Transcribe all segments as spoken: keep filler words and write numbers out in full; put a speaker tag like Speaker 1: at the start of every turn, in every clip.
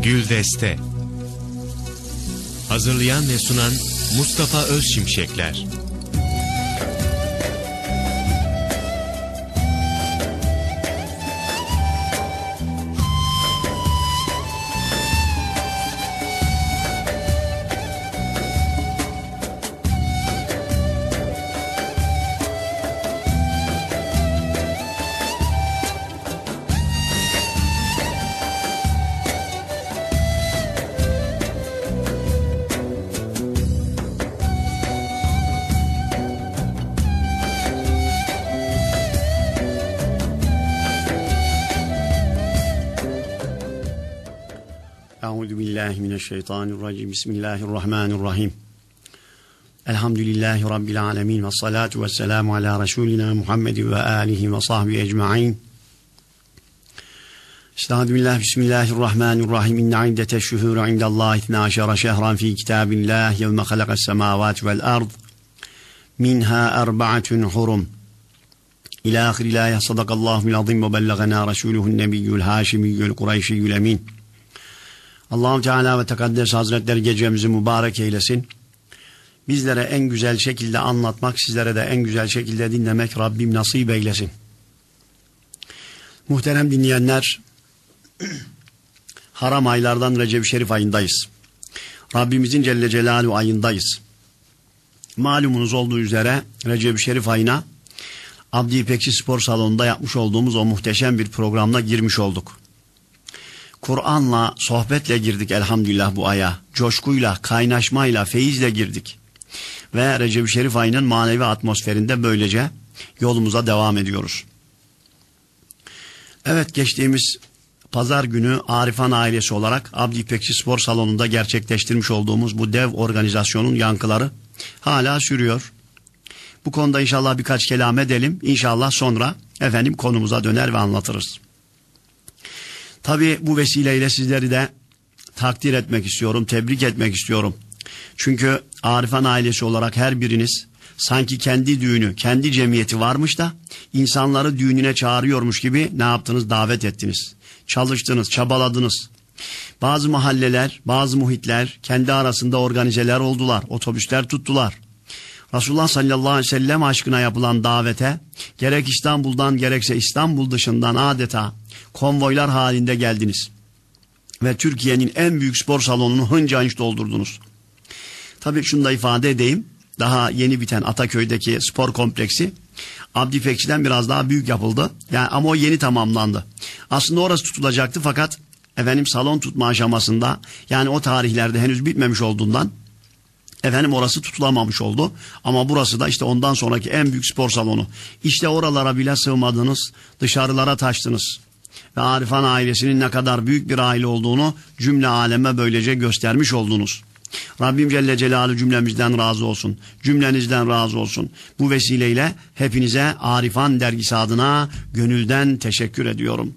Speaker 1: Güldeste. Hazırlayan ve sunan Mustafa Özşimşekler.
Speaker 2: Euzubillahimineşşeytanirracim. Bismillahirrahmanirrahim. Elhamdülillahi Rabbil alemin. Ve salatu ve selamu ala Resulina Muhammed ve alihi ve sahbihi ecma'in. Estağfirullah. Bismillahirrahmanirrahim. İnne iddete şuhuru indallahi ithnâ aşara şehran fi kitâbillah yevme halakas semâvâti vel ard minha erba'atun hurum. İlâ ahiril âye. Sadakallâhu'l azîm ve belleganâ resûluhu'n nebiyyül hâşimiyyül kureyşiyyül emîn. Allah-u Teala ve Tekaddes Hazretleri gecemizi mübarek eylesin. Bizlere en güzel şekilde anlatmak, sizlere de en güzel şekilde dinlemek Rabbim nasip eylesin. Muhterem dinleyenler, haram aylardan Recep-i Şerif ayındayız. Rabbimizin Celle Celaluhu ayındayız. Malumunuz olduğu üzere Recep-i Şerif ayına Abdi İpekçi Spor Salonu'nda yapmış olduğumuz o muhteşem bir programla girmiş olduk. Kur'an'la, sohbetle girdik elhamdülillah bu aya. Coşkuyla, kaynaşmayla, feyizle girdik. Ve Recep-i Şerif ayının manevi atmosferinde böylece yolumuza devam ediyoruz. Evet, geçtiğimiz pazar günü Arifan ailesi olarak Abdi İpekçi Spor Salonu'nda gerçekleştirmiş olduğumuz bu dev organizasyonun yankıları hala sürüyor. Bu konuda inşallah birkaç kelam edelim. İnşallah sonra efendim konumuza döner ve anlatırız. Tabii bu vesileyle sizleri de takdir etmek istiyorum, tebrik etmek istiyorum. Çünkü Arifan ailesi olarak her biriniz sanki kendi düğünü, kendi cemiyeti varmış da insanları düğününe çağırıyormuş gibi ne yaptınız? Davet ettiniz. Çalıştınız, çabaladınız. Bazı mahalleler, bazı muhitler kendi arasında organizeler oldular, otobüsler tuttular. Resulullah sallallahu aleyhi ve sellem aşkına yapılan davete gerek İstanbul'dan gerekse İstanbul dışından adeta konvoylar halinde geldiniz. Ve Türkiye'nin en büyük spor salonunu hınca hınç doldurdunuz. Tabii şunu da ifade edeyim. Daha yeni biten Ataköy'deki spor kompleksi Abdi İpekçi'den biraz daha büyük yapıldı. Yani ama o yeni tamamlandı. Aslında orası tutulacaktı fakat efendim salon tutma aşamasında yani o tarihlerde henüz bitmemiş olduğundan efendim orası tutulamamış oldu. Ama burası da işte ondan sonraki en büyük spor salonu. İşte oralara bile sığmadınız, dışarılara taştınız. Ve Arifan ailesinin ne kadar büyük bir aile olduğunu cümle aleme böylece göstermiş oldunuz. Rabbim Celle Celaluhu cümlemizden razı olsun. Cümlenizden razı olsun. Bu vesileyle hepinize Arifan dergisi adına gönülden teşekkür ediyorum.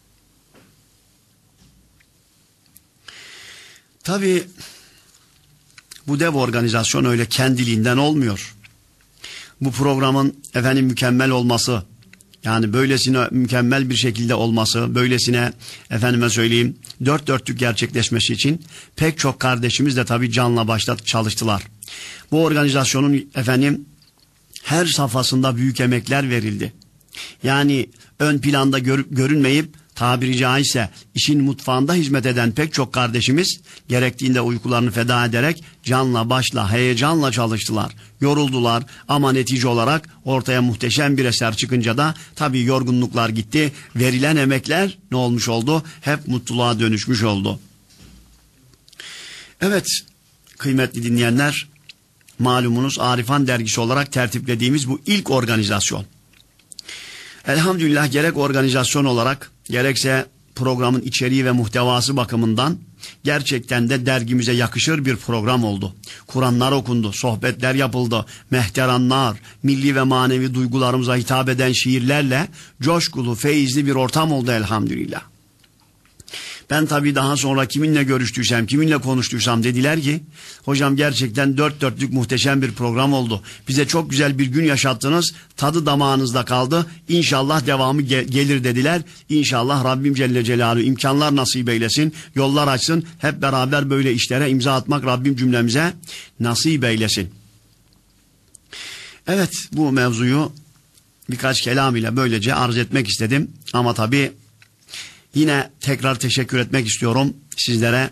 Speaker 2: Tabii bu dev organizasyon öyle kendiliğinden olmuyor. Bu programın efendim mükemmel olması, yani böylesine mükemmel bir şekilde olması, böylesine efendime söyleyeyim dört dörtlük gerçekleşmesi için pek çok kardeşimiz de tabii canla başla çalıştılar. Bu organizasyonun efendim her safhasında büyük emekler verildi. Yani ön planda gör, görünmeyip tabiri caizse işin mutfağında hizmet eden pek çok kardeşimiz gerektiğinde uykularını feda ederek canla başla heyecanla çalıştılar. Yoruldular ama netice olarak ortaya muhteşem bir eser çıkınca da tabii yorgunluklar gitti. Verilen emekler ne olmuş oldu? Hep mutluluğa dönüşmüş oldu. Evet kıymetli dinleyenler, malumunuz Arifan dergisi olarak tertiplediğimiz bu ilk organizasyon. Elhamdülillah gerek organizasyon olarak gerekse programın içeriği ve muhtevası bakımından gerçekten de dergimize yakışır bir program oldu. Kur'anlar okundu, sohbetler yapıldı, mehteranlar, milli ve manevi duygularımıza hitap eden şiirlerle coşkulu, feyizli bir ortam oldu elhamdülillah. Ben tabii daha sonra kiminle görüştüysem, kiminle konuştuysam dediler ki hocam gerçekten dört dörtlük muhteşem bir program oldu. Bize çok güzel bir gün yaşattınız. Tadı damağınızda kaldı. İnşallah devamı gel- gelir dediler. İnşallah Rabbim Celle Celaluhu imkanlar nasip eylesin. Yollar açsın. Hep beraber böyle işlere imza atmak Rabbim cümlemize nasip eylesin. Evet, bu mevzuyu birkaç kelam ile böylece arz etmek istedim. Ama tabii yine tekrar teşekkür etmek istiyorum sizlere.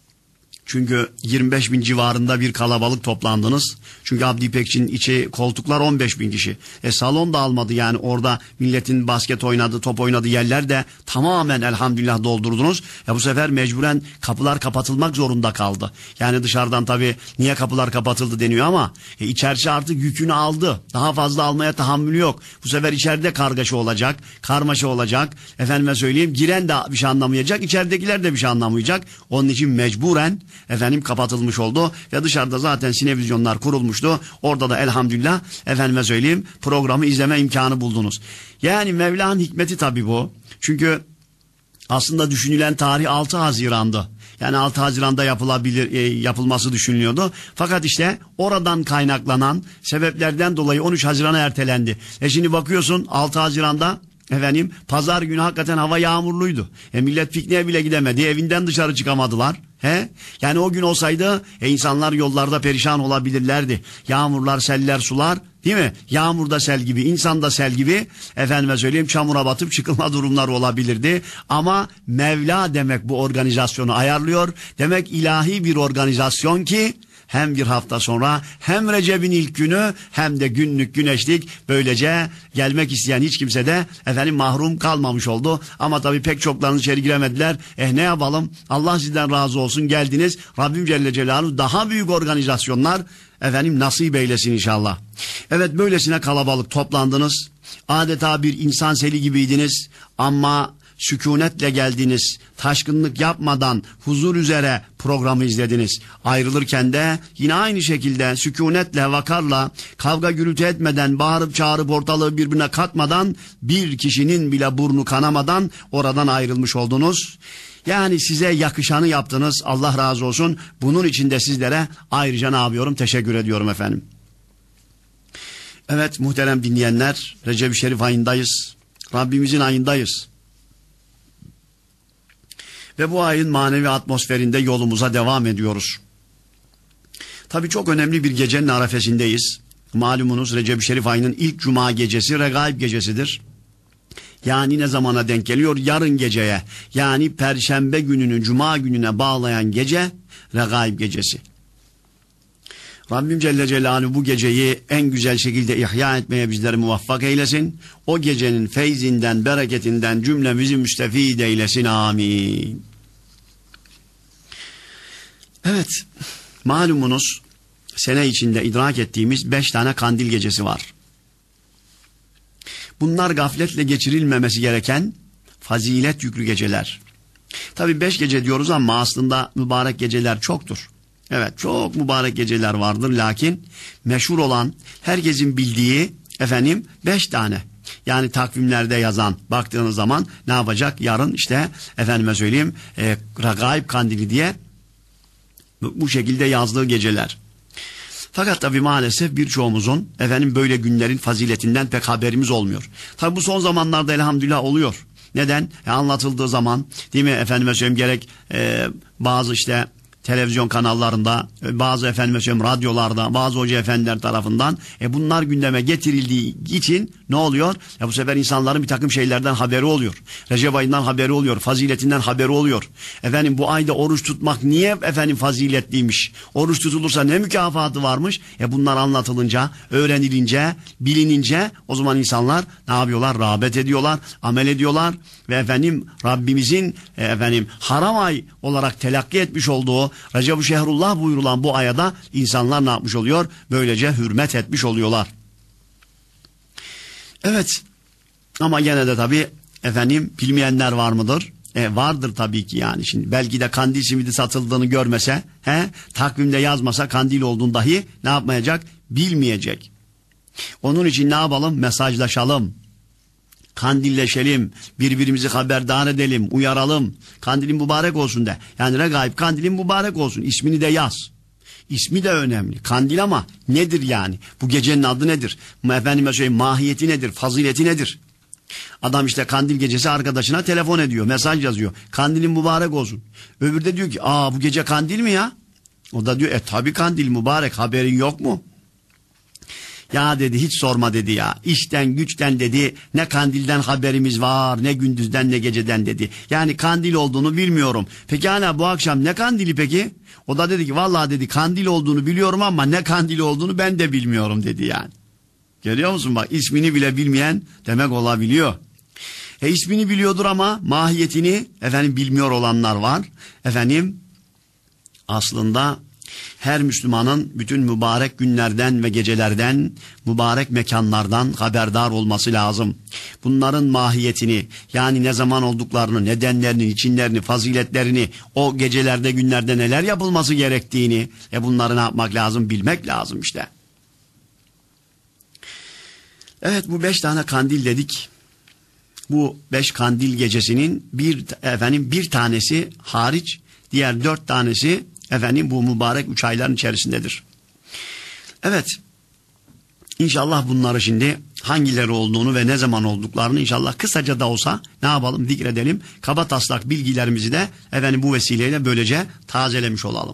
Speaker 2: Çünkü yirmi beş bin civarında bir kalabalık toplandınız. Çünkü Abdi İpekçi'nin içi koltuklar on beş bin kişi. E salon da almadı yani, orada milletin basket oynadığı, top oynadığı yerler de tamamen elhamdülillah doldurdunuz. Ya bu sefer mecburen kapılar kapatılmak zorunda kaldı. Yani dışarıdan tabii niye kapılar kapatıldı deniyor ama e, içerisi artık yükünü aldı. Daha fazla almaya tahammülü yok. Bu sefer içeride kargaşa olacak, karmaşa olacak. Efendime söyleyeyim, giren de bir şey anlamayacak, içeridekiler de bir şey anlamayacak. Onun için mecburen efendim kapatılmış oldu ve dışarıda zaten sinevizyonlar kurulmuştu. Orada da elhamdülillah efendime söyleyeyim programı izleme imkanı buldunuz. Yani Mevla'nın hikmeti tabii bu. Çünkü aslında düşünülen tarih altı Haziran'dı. Yani altı Haziran'da yapılabilir, e, yapılması düşünülüyordu. Fakat işte oradan kaynaklanan sebeplerden dolayı on üç Haziran'a ertelendi. E şimdi bakıyorsun altı Haziran'da efendim pazar günü hakikaten hava yağmurluydu. E millet pikniğe bile gidemedi. Evinden dışarı çıkamadılar. He? Yani o gün olsaydı e, insanlar yollarda perişan olabilirlerdi. Yağmurlar, seller, sular, değil mi? Yağmur da sel gibi, insan da sel gibi efendime söyleyeyim çamura batıp çıkılma durumları olabilirdi. Ama Mevla demek bu organizasyonu ayarlıyor. Demek ilahi bir organizasyon ki hem bir hafta sonra hem Recep'in ilk günü hem de günlük güneşlik, böylece gelmek isteyen hiç kimse de efendim mahrum kalmamış oldu. Ama tabii pek çoklarınız içeri giremediler. Eh ne yapalım, Allah sizden razı olsun, geldiniz. Rabbim Celle Celaluhu daha büyük organizasyonlar efendim nasip eylesin inşallah. Evet, böylesine kalabalık toplandınız. Adeta bir insan seli gibiydiniz ama sükunetle geldiniz, taşkınlık yapmadan huzur üzere programı izlediniz. Ayrılırken de yine aynı şekilde sükunetle, vakarla, kavga gürültü etmeden, bağırıp çağırıp ortalığı birbirine katmadan, bir kişinin bile burnu kanamadan oradan ayrılmış oldunuz. Yani size yakışanı yaptınız, Allah razı olsun. Bunun için de sizlere ayrıca ne yapıyorum? Teşekkür ediyorum efendim. Evet muhterem dinleyenler, Recep-i Şerif ayındayız. Rabbimizin ayındayız. Ve bu ayın manevi atmosferinde yolumuza devam ediyoruz. Tabii çok önemli bir gecenin arefesindeyiz. Malumunuz Recep-i Şerif ayının ilk cuma gecesi Regaib gecesidir. Yani ne zamana denk geliyor? Yarın geceye. Yani perşembe gününü cuma gününe bağlayan gece Regaib gecesi. Rabbim Celle Celaluhu bu geceyi en güzel şekilde ihya etmeye bizleri muvaffak eylesin. O gecenin feyzinden, bereketinden cümlemizi müstefid eylesin. Amin. Evet, malumunuz sene içinde idrak ettiğimiz beş tane kandil gecesi var. Bunlar gafletle geçirilmemesi gereken fazilet yüklü geceler. Tabii beş gece diyoruz ama aslında mübarek geceler çoktur. Evet, çok mübarek geceler vardır, lakin meşhur olan, herkesin bildiği efendim beş tane. Yani takvimlerde yazan, baktığınız zaman ne yapacak? Yarın işte efendime söyleyeyim e, Regaib kandili diye bu, bu şekilde yazdığı geceler. Fakat tabii maalesef birçoğumuzun efendim böyle günlerin faziletinden pek haberimiz olmuyor. Tabii bu son zamanlarda elhamdülillah oluyor. Neden? E, anlatıldığı zaman, değil mi efendime söyleyeyim, gerek e, bazı işte televizyon kanallarında, bazı efendime söyleyeyim radyolarda, bazı hoca efendiler tarafından e bunlar gündeme getirildiği için ne oluyor? Ya bu sefer insanların bir takım şeylerden haberi oluyor. Recep ayından haberi oluyor, faziletinden haberi oluyor. Efendim bu ayda oruç tutmak niye efendim faziletliymiş? Oruç tutulursa ne mükafatı varmış? E bunlar anlatılınca, öğrenilince, bilinince o zaman insanlar ne yapıyorlar? Rağbet ediyorlar, amel ediyorlar ve efendim Rabbimizin e, efendim haram ay olarak telakki etmiş olduğu Recep-i Şehrullah buyurulan bu aya da insanlar ne yapmış oluyor? Böylece hürmet etmiş oluyorlar. Evet, ama gene de tabii efendim bilmeyenler var mıdır? E, vardır tabii ki yani. Şimdi belki de kandil simidi satıldığını görmese, he, takvimde yazmasa kandil olduğunu dahi ne yapmayacak? Bilmeyecek. Onun için ne yapalım? Mesajlaşalım. kandilleşelim, birbirimizi haberdar edelim, uyaralım. Kandilin mübarek olsun de. Yani regaib kandilin mübarek olsun. İsmini de yaz. İsmi de önemli. Kandil ama nedir yani? Bu gecenin adı nedir? Efendime söyleyeyim, mahiyeti nedir? Fazileti nedir? Adam işte kandil gecesi arkadaşına telefon ediyor, mesaj yazıyor. Kandilin mübarek olsun. Öbürü de diyor ki, aa bu gece kandil mi ya? O da diyor, e tabi kandil mübarek, haberin yok mu? Ya dedi, hiç sorma dedi ya. İşten güçten dedi, ne kandilden haberimiz var, ne gündüzden ne geceden dedi. Yani kandil olduğunu bilmiyorum. Peki hala bu akşam ne kandili peki? O da dedi ki, vallahi dedi kandil olduğunu biliyorum ama ne kandili olduğunu ben de bilmiyorum dedi yani. Görüyor musun bak, ismini bile bilmeyen demek olabiliyor. E ismini biliyordur ama mahiyetini efendim bilmiyor olanlar var. Efendim aslında her Müslümanın bütün mübarek günlerden ve gecelerden, mübarek mekanlardan haberdar olması lazım. Bunların mahiyetini, yani ne zaman olduklarını, nedenlerini, içinlerini, faziletlerini, o gecelerde günlerde neler yapılması gerektiğini, e bunları ne yapmak lazım, bilmek lazım işte. Evet, bu beş tane kandil dedik. Bu beş kandil gecesinin bir efendim bir tanesi hariç, diğer dört tanesi efendim bu mübarek üç ayların içerisindedir. Evet, inşallah bunları şimdi hangileri olduğunu ve ne zaman olduklarını inşallah kısaca da olsa ne yapalım, zikredelim. Kabataslak bilgilerimizi de efendim bu vesileyle böylece tazelemiş olalım.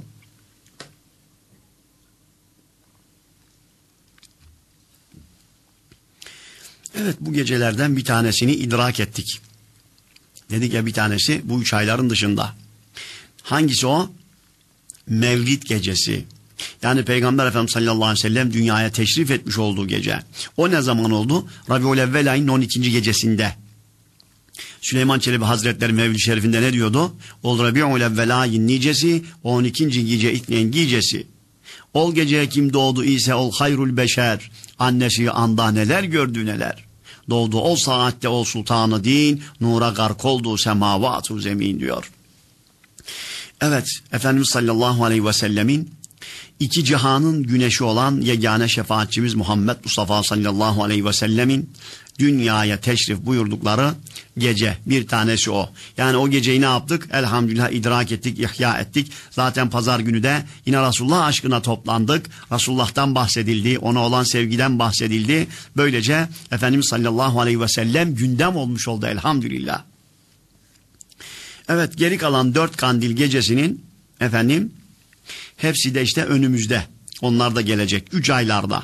Speaker 2: Evet, bu gecelerden bir tanesini idrak ettik. Dedik ya, bir tanesi bu üç ayların dışında. Hangisi o? Mevlid gecesi. Yani Peygamber Efendimiz sallallahu aleyhi ve sellem dünyaya teşrif etmiş olduğu gece. O ne zaman oldu? Rabiul Evvel ayının on ikinci gecesinde. Süleyman Çelebi Hazretleri Mevlid-i Şerif'inde ne diyordu? Ol Rabiul Evvel ayın nicesi, on ikinci gece itneyin gecesi. Ol geceye kim doğdu ise ol hayrul beşer. Annesi anda neler gördü neler. Doğdu ol saatte ol sultanı din, nura gark oldu semavatu zemin diyor. Evet, Efendimiz sallallahu aleyhi ve sellemin iki cihanın güneşi olan yegane şefaatçimiz Muhammed Mustafa sallallahu aleyhi ve sellemin dünyaya teşrif buyurdukları gece bir tanesi o. Yani o geceyi ne yaptık? Elhamdülillah idrak ettik, ihya ettik. Zaten pazar günü de yine Resulullah aşkına toplandık. Resulullah'tan bahsedildi, ona olan sevgiden bahsedildi. Böylece Efendimiz sallallahu aleyhi ve sellem gündem olmuş oldu elhamdülillah. Evet, geri kalan dört kandil gecesinin efendim hepsi de işte önümüzde. Onlar da gelecek üç aylarda.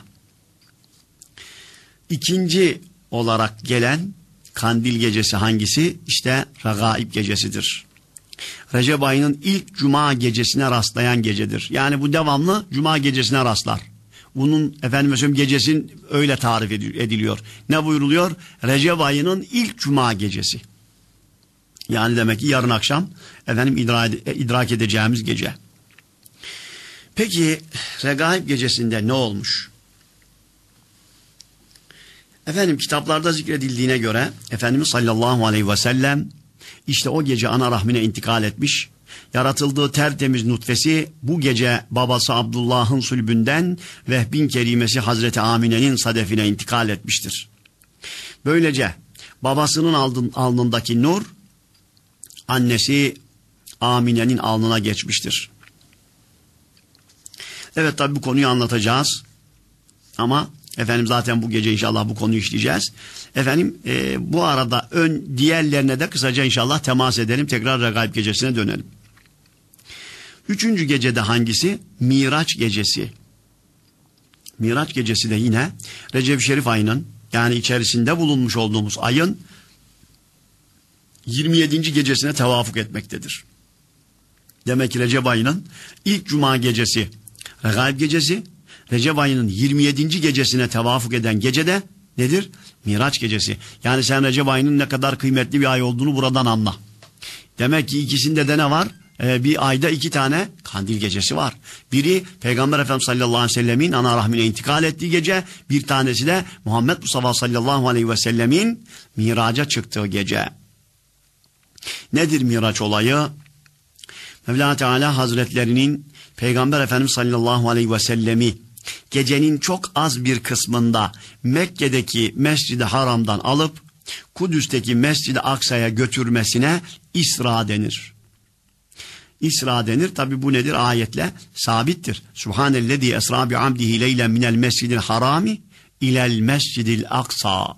Speaker 2: İkinci olarak gelen kandil gecesi hangisi? İşte Regaib gecesidir. Recep ayının ilk cuma gecesine rastlayan gecedir. Yani bu devamlı cuma gecesine rastlar. Bunun efendim mesela gecesin öyle tarif ediliyor. Ne buyuruluyor? Recep ayının ilk cuma gecesi. Yani demek ki yarın akşam efendim idrak, idrak edeceğimiz gece. Peki Regaib gecesinde ne olmuş? Efendim kitaplarda zikredildiğine göre Efendimiz sallallahu aleyhi ve sellem işte o gece ana rahmine intikal etmiş. Yaratıldığı tertemiz nutfesi bu gece babası Abdullah'ın sülbünden Vehbin kerimesi Hazreti Amine'nin sadefine intikal etmiştir. Böylece babasının alnındaki nur annesi Amine'nin alnına geçmiştir. Evet, tabi bu konuyu anlatacağız. Ama efendim zaten bu gece inşallah bu konuyu işleyeceğiz. Efendim e, bu arada ön diğerlerine de kısaca inşallah temas edelim. Tekrar Regaib gecesine dönelim. Üçüncü gecede hangisi? Miraç gecesi. Miraç gecesi de yine Recep-i Şerif ayının, yani içerisinde bulunmuş olduğumuz ayın yirmi yedinci gecesine tevafuk etmektedir. Demek ki Recep ayının ilk cuma gecesi Regaib gecesi, Recep ayının yirmi yedinci gecesine tevafuk eden gece de nedir? Miraç gecesi. Yani sen Recep ayının ne kadar kıymetli bir ay olduğunu buradan anla. Demek ki ikisinde de ne var? Ee, bir ayda iki tane kandil gecesi var. Biri Peygamber Efendimiz sallallahu aleyhi ve sellemin ana rahmine intikal ettiği gece, bir tanesi de Muhammed Mustafa sallallahu aleyhi ve sellemin miraca çıktığı gece. Nedir miraç olayı? Mevla Teala Hazretlerinin Peygamber Efendimiz sallallahu aleyhi ve sellemi gecenin çok az bir kısmında Mekke'deki Mescid-i Haram'dan alıp Kudüs'teki Mescid-i Aksa'ya götürmesine İsra denir. İsra denir. Tabi bu nedir? Ayetle sabittir. Subhanellezî esrâ bi'amdihi leylen minel mescidil harami ilel mescidil aksa.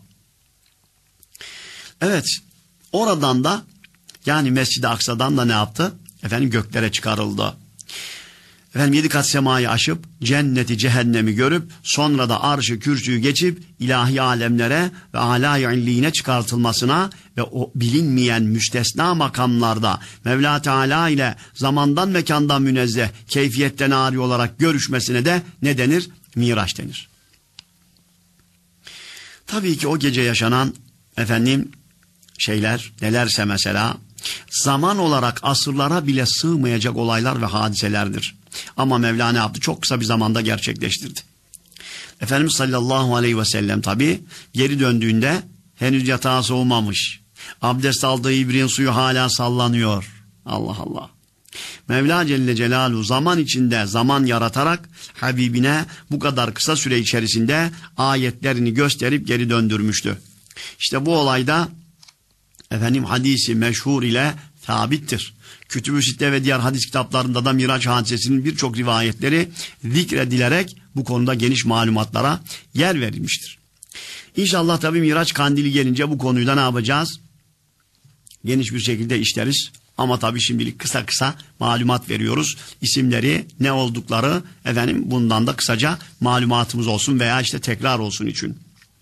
Speaker 2: Evet. Oradan da yani Mescid-i Aksa'dan da ne yaptı? Efendim göklere çıkarıldı. Efendim yedi kat semayı aşıp cenneti cehennemi görüp sonra da arşı kürsüyü geçip ilahi alemlere ve âlâ-i illîne çıkartılmasına ve o bilinmeyen müstesna makamlarda Mevla Teala ile zamandan mekandan münezzeh keyfiyetten âri olarak görüşmesine de ne denir? Miraç denir. Tabii ki o gece yaşanan efendim şeyler nelerse mesela zaman olarak asırlara bile sığmayacak olaylar ve hadiselerdir. Ama Mevla ne yaptı? Çok kısa bir zamanda gerçekleştirdi. Efendimiz sallallahu aleyhi ve sellem tabi geri döndüğünde henüz yatağa soğumamış. Abdest aldığı ibriğin suyu hala sallanıyor. Allah Allah. Mevla Celle Celaluhu zaman içinde zaman yaratarak Habibine bu kadar kısa süre içerisinde ayetlerini gösterip geri döndürmüştü. İşte bu olayda efendim hadisi meşhur ile sabittir. Kütüb-ü Sitte ve diğer hadis kitaplarında da Miraç hadisesinin birçok rivayetleri zikredilerek bu konuda geniş malumatlara yer verilmiştir. İnşallah tabi Miraç kandili gelince bu konuyu da ne yapacağız? Geniş bir şekilde işleriz. Ama tabi şimdilik kısa kısa malumat veriyoruz. İsimleri, ne oldukları efendim bundan da kısaca malumatımız olsun veya işte tekrar olsun için.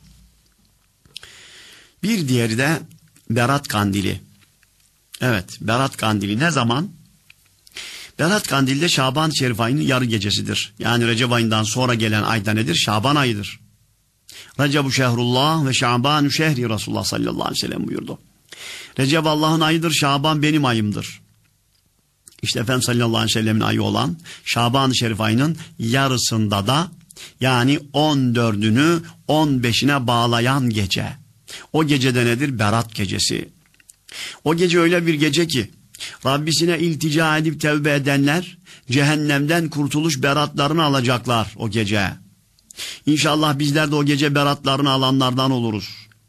Speaker 2: Bir diğeri de Berat Kandili. Evet, Berat Kandili ne zaman? Berat Kandili de Şaban Şerif ayının yarı gecesidir. Yani Recep ayından sonra gelen ayda nedir? Şaban ayıdır. Recep-u şehrullah ve Şaban-u şehri Resulullah sallallahu aleyhi ve sellem buyurdu. Recep Allah'ın ayıdır, Şaban benim ayımdır. İşte Efendimiz sallallahu aleyhi ve sellemin ayı olan Şaban-ı Şerif ayının yarısında da yani on dördünü on beşine bağlayan gece. O gecede nedir? Berat gecesi. O gece öyle bir gece ki Rabbisine iltica edip tevbe edenler cehennemden kurtuluş beratlarını alacaklar o gece. İnşallah bizler de o gece beratlarını alanlardan oluruz.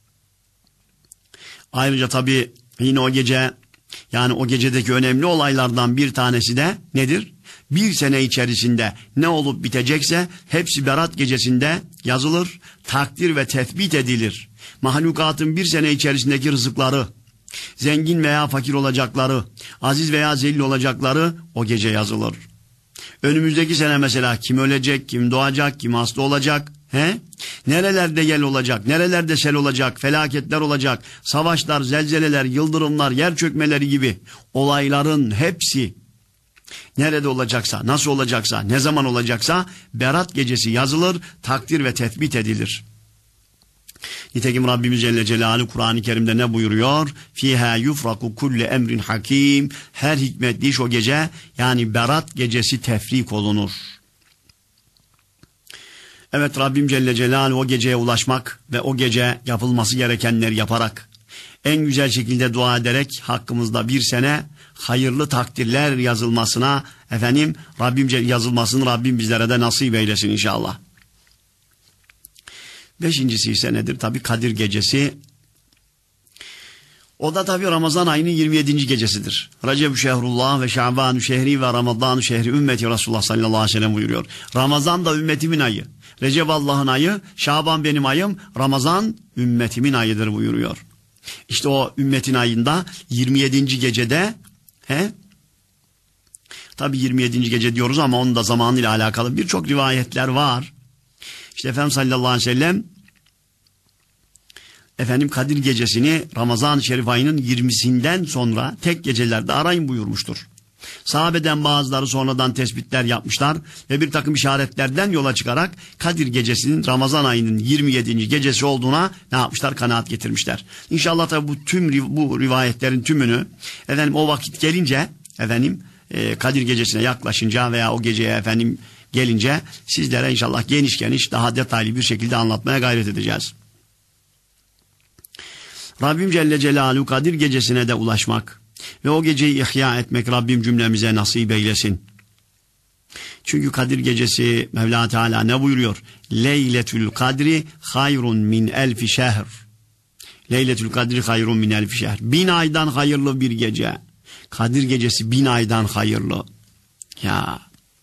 Speaker 2: Ayrıca tabii yine o gece yani o gecedeki önemli olaylardan bir tanesi de nedir? Bir sene içerisinde ne olup bitecekse hepsi Berat gecesinde yazılır, takdir ve tespit edilir. Mahlukatın bir sene içerisindeki rızıkları, zengin veya fakir olacakları, aziz veya zelil olacakları o gece yazılır. Önümüzdeki sene mesela kim ölecek, kim doğacak, kim hasta olacak, he? Nerelerde yel olacak, nerelerde sel olacak, felaketler olacak, savaşlar, zelzeleler, yıldırımlar, yer çökmeleri gibi olayların hepsi nerede olacaksa, nasıl olacaksa, ne zaman olacaksa Berat gecesi yazılır, takdir ve tespit edilir. Nitekim Rabbimiz Celle Celaluhu Kur'an-ı Kerim'de ne buyuruyor? Fiha yufraku kulli emrin hakim. Her hikmetli iş o gece yani Berat gecesi tefrik olunur. Evet, Rabbim Celle Celaluhu o geceye ulaşmak ve o gece yapılması gerekenleri yaparak en güzel şekilde dua ederek hakkımızda bir sene hayırlı takdirler yazılmasına efendim Rabbim yazılmasını Rabbim bizlere de nasip eylesin inşallah. Beşincisi ise nedir? Tabi Kadir Gecesi. O da tabi Ramazan ayının yirmi yedinci gecesidir. Recep-u şehrullah ve Şaban-u şehri ve Ramazan-u şehri ümmeti Resulullah sallallahu aleyhi ve sellem buyuruyor. Ramazan da ümmetimin ayı. Recep Allah'ın ayı, Şaban benim ayım, Ramazan ümmetimin ayıdır buyuruyor. İşte o ümmetin ayında yirmi yedinci gecede he? Tabi yirmi yedinci gece diyoruz ama onun da zamanıyla alakalı birçok rivayetler var. İşte Efendimiz sallallahu aleyhi ve sellem efendim Kadir Gecesini Ramazan-ı Şerif ayının yirmisinden sonra tek gecelerde arayın buyurmuştur. Sahabeden bazıları sonradan tespitler yapmışlar ve bir takım işaretlerden yola çıkarak Kadir Gecesi'nin Ramazan ayının yirmi yedinci gecesi olduğuna ne yapmışlar? Kanaat getirmişler. İnşallah tabi bu tüm bu rivayetlerin tümünü efendim o vakit gelince efendim e, Kadir Gecesi'ne yaklaşınca veya o geceye efendim gelince sizlere inşallah geniş geniş daha detaylı bir şekilde anlatmaya gayret edeceğiz. Rabbim Celle Celaluhu Kadir Gecesi'ne de ulaşmak ve o geceyi ihya etmek Rabbim cümlemize nasip eylesin. Çünkü Kadir Gecesi Mevla Teala ne buyuruyor? Leyletül Kadri hayrun min elfi şehr. Leyletül Kadri hayrun min elfi şehr. Bin aydan hayırlı bir gece. Kadir gecesi bin aydan hayırlı. Ya.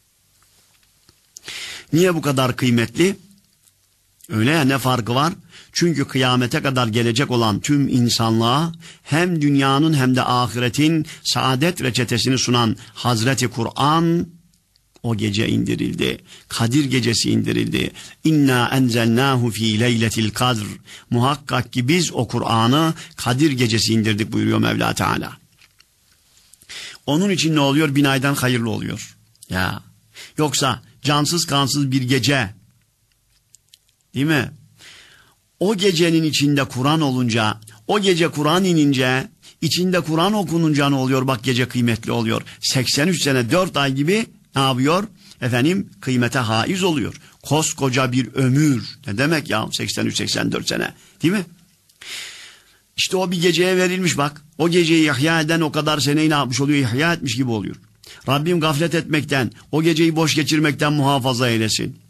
Speaker 2: Niye bu kadar kıymetli? Öyle ya, ne farkı var? Çünkü kıyamete kadar gelecek olan tüm insanlığa hem dünyanın hem de ahiretin saadet reçetesini sunan Hazreti Kur'an o gece indirildi. Kadir gecesi indirildi. İnna enzelnahu fi leyletil kadr. Muhakkak ki biz o Kur'an'ı Kadir gecesi indirdik buyuruyor Mevla Teala. Onun için ne oluyor? Bin aydan hayırlı oluyor. Ya. Yoksa cansız kansız bir gece, değil mi? O gecenin içinde Kur'an olunca, o gece Kur'an inince, içinde Kur'an okununca ne oluyor? Bak gece kıymetli oluyor. seksen üç sene dört ay gibi ne yapıyor? Efendim kıymete haiz oluyor. Koskoca bir ömür. Ne demek ya? seksen üç seksen dört sene. Değil mi? İşte o bir geceye verilmiş bak. O geceyi ihya eden o kadar seneyi ne yapmış oluyor? İhya etmiş gibi oluyor. Rabbim gaflet etmekten, o geceyi boş geçirmekten muhafaza eylesin.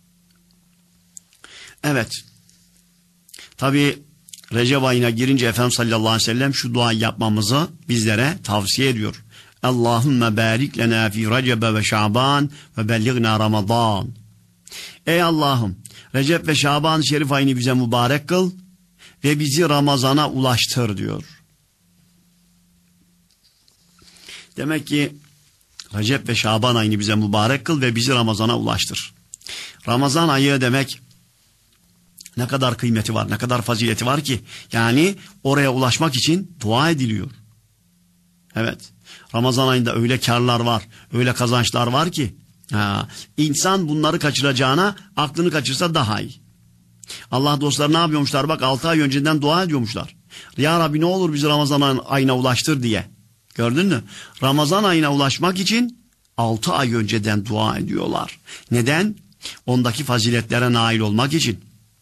Speaker 2: Evet. Tabi Recep ayına girince Efendimiz sallallahu aleyhi ve sellem şu duayı yapmamızı bizlere tavsiye ediyor. Allahümme barik lena fi Recebe ve Şaban ve belligna Ramazan. Ey Allah'ım, Recep ve Şaban şerif ayını bize mübarek kıl ve bizi Ramazan'a ulaştır diyor. Demek ki Recep ve Şaban ayını bize mübarek kıl ve bizi Ramazan'a ulaştır. Ramazan ayı demek ne kadar kıymeti var, ne kadar fazileti var ki. Yani oraya ulaşmak için dua ediliyor. Evet. Ramazan ayında öyle karlar var, öyle kazançlar var ki. Ha, insan bunları kaçıracağına aklını kaçırsa daha iyi. Allah dostları ne yapıyormuşlar? Bak altı ay önceden dua ediyormuşlar. Ya Rabbi ne olur bizi Ramazan ayına ulaştır diye. Gördün mü? Ramazan ayına ulaşmak için altı ay önceden dua ediyorlar. Neden? Ondaki faziletlere nail olmak için.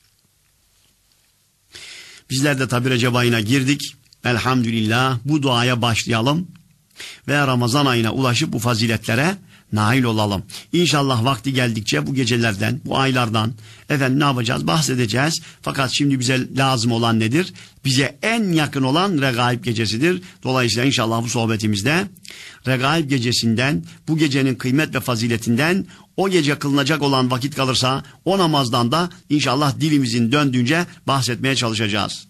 Speaker 2: Bizler de tabi Recep ayına girdik. Elhamdülillah bu duaya başlayalım. Ve Ramazan ayına ulaşıp bu faziletlere nail olalım. İnşallah vakti geldikçe bu gecelerden, bu aylardan efendim ne yapacağız? Bahsedeceğiz. Fakat şimdi bize lazım olan nedir? Bize en yakın olan Regaib gecesidir. Dolayısıyla inşallah bu sohbetimizde Regaib gecesinden, bu gecenin kıymet ve faziletinden, o gece kılınacak olan vakit kalırsa o namazdan da inşallah dilimizin döndüğünce bahsetmeye çalışacağız.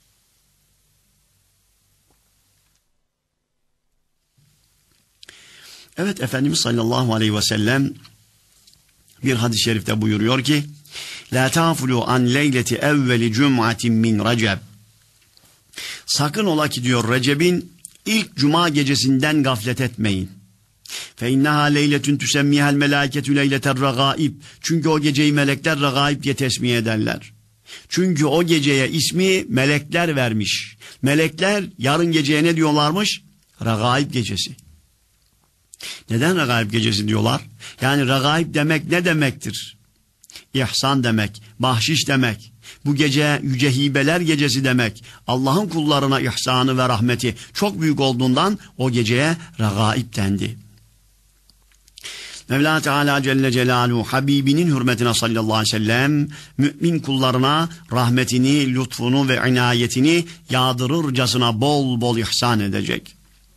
Speaker 2: Evet, Efendimiz sallallahu aleyhi ve sellem bir hadis-i şerifte buyuruyor ki La ta'fulu an leyleti evveli cum'atin min Recep. Sakın ola ki diyor Recep'in ilk cuma gecesinden gaflet etmeyin. Fe inneha leyletun tusemmihal melâketü leyleter regaib. Çünkü o geceyi melekler regaib diye tesmih ederler. Çünkü o geceye ismi melekler vermiş. Melekler yarın geceye ne diyorlarmış? Regaib gecesi. Neden Regaib gecesi diyorlar? Yani Regaib demek ne demektir? İhsan demek, bahşiş demek. Bu gece yüce hibeler gecesi demek. Allah'ın kullarına ihsanı ve rahmeti çok büyük olduğundan o geceye Regaib dendi. Mevla Teala Celle Celaluhu Habibinin hürmetine sallallahu aleyhi ve sellem mümin kullarına rahmetini, lütfunu ve inayetini yağdırırcasına bol bol ihsan edecek.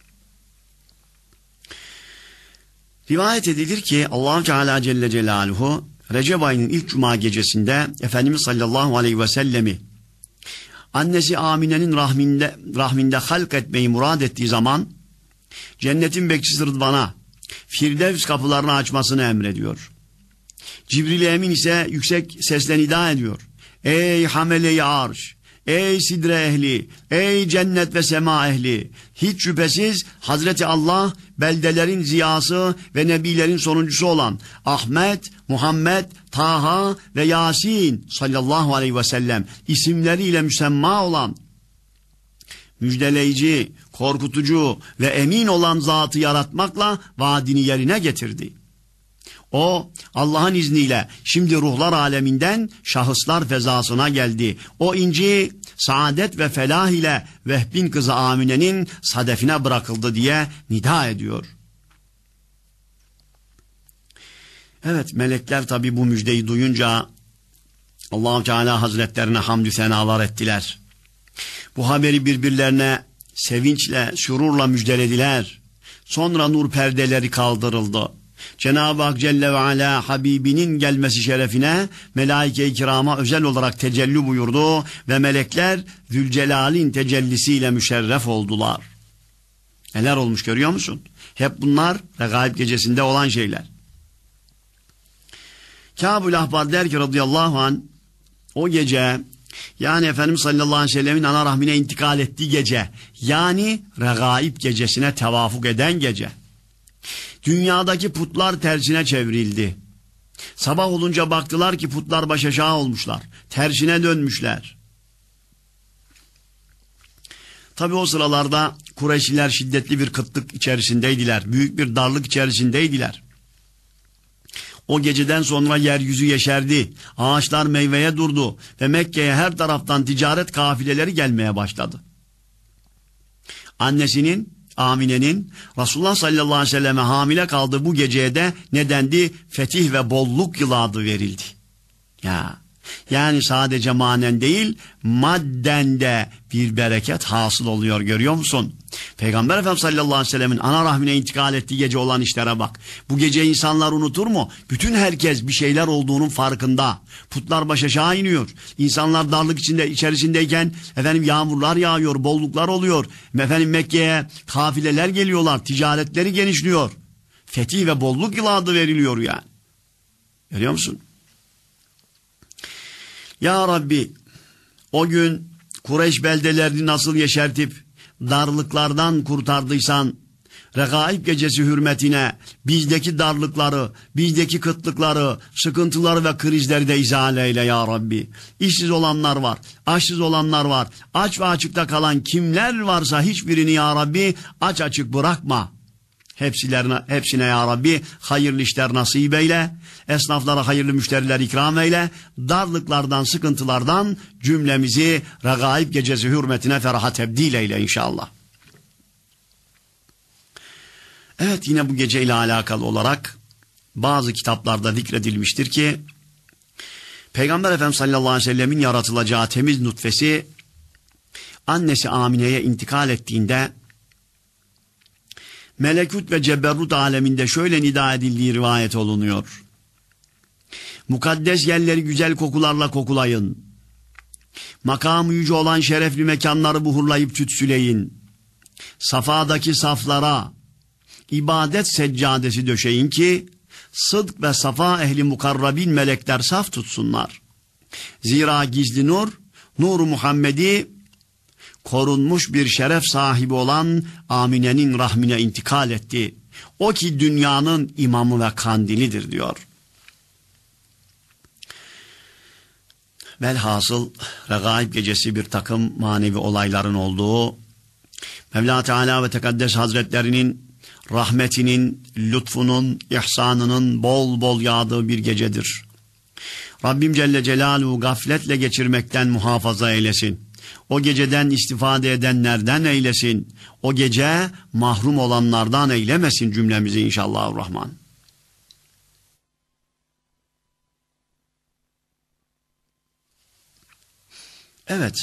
Speaker 2: Rivayet edilir ki Allah Teala Celle Celaluhu Recep ayının ilk cuma gecesinde Efendimiz sallallahu aleyhi ve sellemi annesi Amine'nin rahminde, rahminde halk etmeyi murad ettiği zaman cennetin bekçisi Rıdvan'a Firdevs kapılarını açmasını emrediyor. Cibril Emin ise yüksek sesle nida ediyor. Ey hamele-i arş, ey sidre ehli, ey cennet ve sema ehli. Hiç şüphesiz Hazreti Allah beldelerin ziyası ve nebilerin sonuncusu olan Ahmet, Muhammed, Taha ve Yasin sallallahu aleyhi ve sellem isimleriyle müsemma olan müjdeleyici, korkutucu ve emin olan zatı yaratmakla vaadini yerine getirdi. O Allah'ın izniyle şimdi ruhlar aleminden şahıslar fezasına geldi. O inci saadet ve felah ile Vehb'in kızı Amine'nin sadefine bırakıldı diye nida ediyor. Evet, melekler tabi bu müjdeyi duyunca Allah-u Teala Hazretlerine hamdü senalar ettiler. Bu haberi birbirlerine sevinçle, sürurla müjdelediler. Sonra nur perdeleri kaldırıldı. Cenab-ı Hak Celle ve Ala Habibinin gelmesi şerefine melaike-i kirama özel olarak tecelli buyurdu ve melekler Zülcelal'in tecellisiyle müşerref oldular. Neler olmuş görüyor musun? Hep bunlar Regaib gecesinde olan şeyler. Kâb-ül Ahbar der ki radıyallahu anh, o gece, yani Efendimiz sallallahu aleyhi ve sellemin ana rahmine intikal ettiği gece, yani Regaib gecesine tevafuk eden gece, dünyadaki putlar tersine çevrildi. Sabah olunca baktılar ki putlar baş aşağı olmuşlar, tersine dönmüşler. Tabi o sıralarda Kureyşliler şiddetli bir kıtlık içerisindeydiler, büyük bir darlık içerisindeydiler. O geceden sonra yeryüzü yeşerdi, ağaçlar meyveye durdu ve Mekke'ye her taraftan ticaret kafileleri gelmeye başladı. Annesinin, Amine'nin Resulullah sallallahu aleyhi ve selleme hamile kaldığı bu geceye de ne dendi? Fetih ve bolluk yılı adı verildi. Ya, yani sadece manen değil, madden de bir bereket hasıl oluyor, görüyor musun? Peygamber Efendimiz sallallahu aleyhi ve sellemin ana rahmine intikal ettiği gece olan işlere bak. Bu gece insanlar unutur mu? Bütün herkes bir şeyler olduğunun farkında. Putlar baş aşağı iniyor. İnsanlar darlık içinde içerisindeyken efendim yağmurlar yağıyor, bolluklar oluyor. Efendim Mekke'ye kafileler geliyorlar, ticaretleri genişliyor. Fetih ve bolluk yılı adı veriliyor yani. Görüyor musun? Ya Rabbi, o gün Kureyş beldelerini nasıl yeşertip darlıklardan kurtardıysan, Regaib gecesi hürmetine bizdeki darlıkları, bizdeki kıtlıkları, sıkıntıları ve krizleri de izale eyle ya Rabbi. İşsiz olanlar var, açsız olanlar var, aç ve açıkta kalan kimler varsa hiçbirini ya Rabbi aç açık bırakma. Hepsilerine, hepsine ya Rabbi hayırlı işler nasip eyle, esnaflara hayırlı müşteriler ikram eyle, darlıklardan, sıkıntılardan cümlemizi Regaib gecesi hürmetine feraha tebdil eyle inşallah. Evet, yine bu geceyle alakalı olarak bazı kitaplarda zikredilmiştir ki Peygamber Efendimiz sallallahu aleyhi ve sellemin yaratılacağı temiz nutfesi annesi Amine'ye intikal ettiğinde melekut ve ceberrut aleminde şöyle nida edildiği rivayet olunuyor. Mukaddes yerleri güzel kokularla kokulayın. Makamı yüce olan şerefli mekanları buhurlayıp tütsüleyin. Safadaki saflara ibadet seccadesi döşeyin ki sıdk ve safa ehli mukarrabin melekler saf tutsunlar. Zira gizli nur, nur-u Muhammedi korunmuş bir şeref sahibi olan Amine'nin rahmine intikal etti. O ki dünyanın imamı ve kandilidir diyor. Velhasıl Regaib gecesi bir takım manevi olayların olduğu, Mevla Teala ve Tekaddes Hazretlerinin rahmetinin, lütfunun, ihsanının bol bol yağdığı bir gecedir. Rabbim Celle Celaluhu gafletle geçirmekten muhafaza eylesin. O geceden istifade edenlerden eylesin. O gece mahrum olanlardan eylemesin cümlemizi inşallahurrahman. Evet.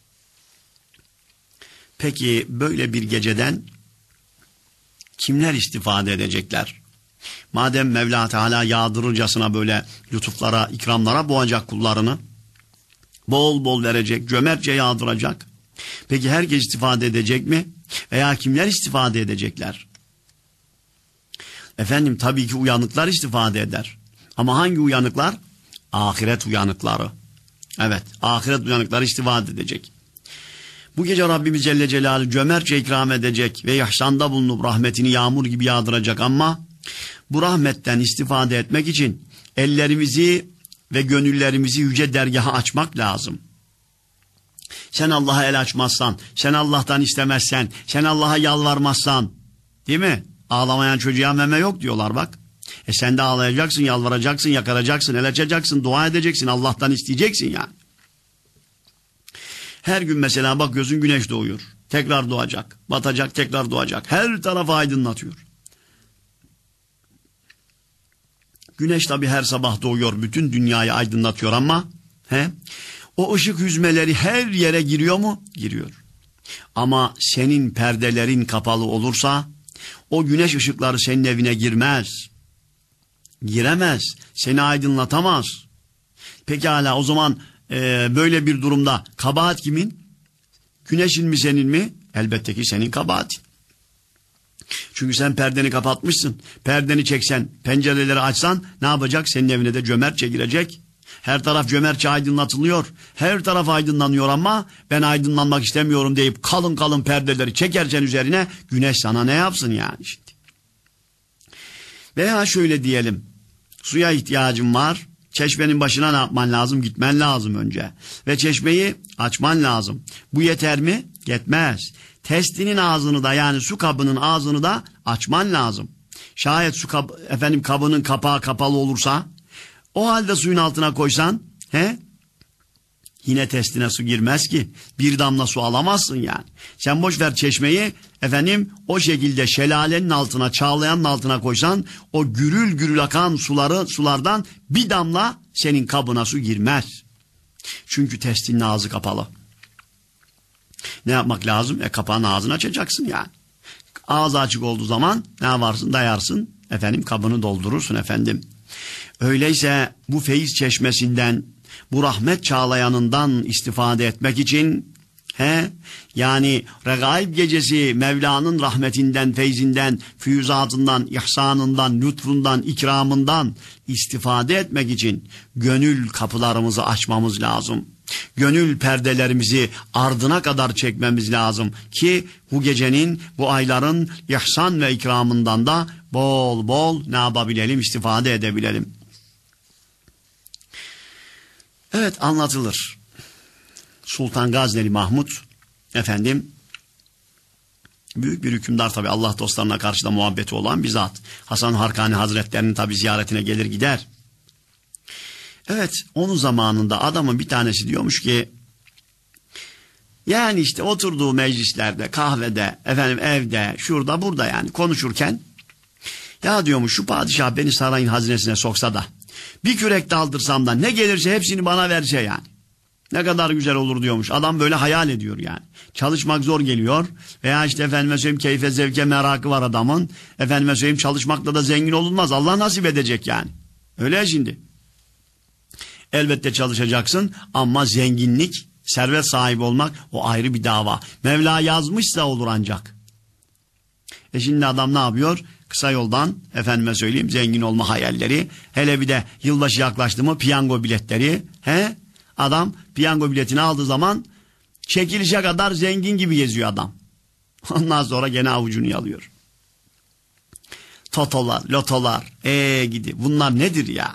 Speaker 2: Peki böyle bir geceden kimler istifade edecekler? Madem Mevla Teala yağdırırcasına böyle lütuflara, ikramlara boğacak kullarını, bol bol verecek, cömertçe yağdıracak. Peki herkes istifade edecek mi? Veya kimler istifade edecekler? Efendim tabii ki uyanıklar istifade eder. Ama hangi uyanıklar? Ahiret uyanıkları. Evet, ahiret uyanıkları istifade edecek. Bu gece Rabbimiz Celle Celaluhu cömertçe ikram edecek ve ihsanda bulunup rahmetini yağmur gibi yağdıracak ama bu rahmetten istifade etmek için ellerimizi ve gönüllerimizi yüce dergaha açmak lazım. Sen Allah'a el açmazsan, sen Allah'tan istemezsen, sen Allah'a yalvarmazsan, değil mi? Ağlamayan çocuğa meme yok diyorlar bak. E sen de ağlayacaksın, yalvaracaksın, yakaracaksın, el açacaksın, dua edeceksin, Allah'tan isteyeceksin yani. Her gün mesela bakıyorsun güneş doğuyor, tekrar doğacak, batacak, tekrar doğacak. Her tarafı aydınlatıyor. Güneş tabi her sabah doğuyor, bütün dünyayı aydınlatıyor ama he, o ışık hüzmeleri her yere giriyor mu? Giriyor. Ama senin perdelerin kapalı olursa o güneş ışıkları senin evine girmez. Giremez. Seni aydınlatamaz. Pekala o zaman e, böyle bir durumda kabahat kimin? Güneşin mi senin mi? Elbette ki senin kabahatin. Çünkü sen perdeni kapatmışsın. Perdeni çeksen, pencereleri açsan ne yapacak? Senin evine de cömertçe girecek. Her taraf cömertçe aydınlatılıyor. Her taraf aydınlanıyor ama ben aydınlanmak istemiyorum deyip kalın kalın perdeleri çekersen üzerine güneş sana ne yapsın yani şimdi? Veya şöyle diyelim. Suya ihtiyacın var. Çeşmenin başına ne yapman lazım? Gitmen lazım önce. Ve çeşmeyi açman lazım. Bu yeter mi? Yetmez. Testinin ağzını da yani su kabının ağzını da açman lazım. Şayet su kab efendim kabının kapağı kapalı olursa o halde suyun altına koysan he? Yine testine su girmez ki. Bir damla su alamazsın yani. Sen boş ver çeşmeyi efendim o şekilde şelalenin altına, çağlayanın altına koysan o gürül gürül akan suları sulardan bir damla senin kabına su girmez. Çünkü testinin ağzı kapalı. Ne yapmak lazım? E kapağın ağzını açacaksın yani. Ağzı açık olduğu zaman ne yaparsın? Dayarsın. Efendim kabını doldurursun efendim. Öyleyse bu feyiz çeşmesinden, bu rahmet çağlayanından istifade etmek için he, yani Regaib gecesi Mevla'nın rahmetinden, feyzinden, füyüzatından, ihsanından, lütfundan, ikramından istifade etmek için gönül kapılarımızı açmamız lazım. Gönül perdelerimizi ardına kadar çekmemiz lazım ki bu gecenin, bu ayların ihsan ve ikramından da bol bol ne yapabilelim, istifade edebilelim. Evet, anlatılır. Sultan Gazneli Mahmud efendim büyük bir hükümdar tabi, Allah dostlarına karşı da muhabbeti olan bir zat. Hasan Harkani Hazretlerinin tabi ziyaretine gelir gider. Evet, onun zamanında adamın bir tanesi diyormuş ki yani işte oturduğu meclislerde, kahvede, efendim evde, şurada burada yani konuşurken ya diyormuş şu padişah beni sarayın hazinesine soksa da bir kürek daldırsam da ne gelirse hepsini bana verse yani. Ne kadar güzel olur diyormuş. Adam böyle hayal ediyor yani. Çalışmak zor geliyor. Veya işte efendime söyleyeyim keyfe zevke merakı var adamın. Efendime söyleyeyim çalışmakla da zengin olunmaz. Allah nasip edecek yani. Öyle ya şimdi. Elbette çalışacaksın ama zenginlik, servet sahibi olmak o ayrı bir dava. Mevla yazmışsa olur ancak. E şimdi adam ne yapıyor? Kısa yoldan efendime söyleyeyim zengin olma hayalleri. Hele bir de yılbaşı yaklaştı mı piyango biletleri. He? Adam piyango biletini aldığı zaman çekilişe kadar zengin gibi geziyor adam. Ondan sonra gene avucunu yalıyor. Totolar, lotolar, ee gidi. Bunlar nedir ya?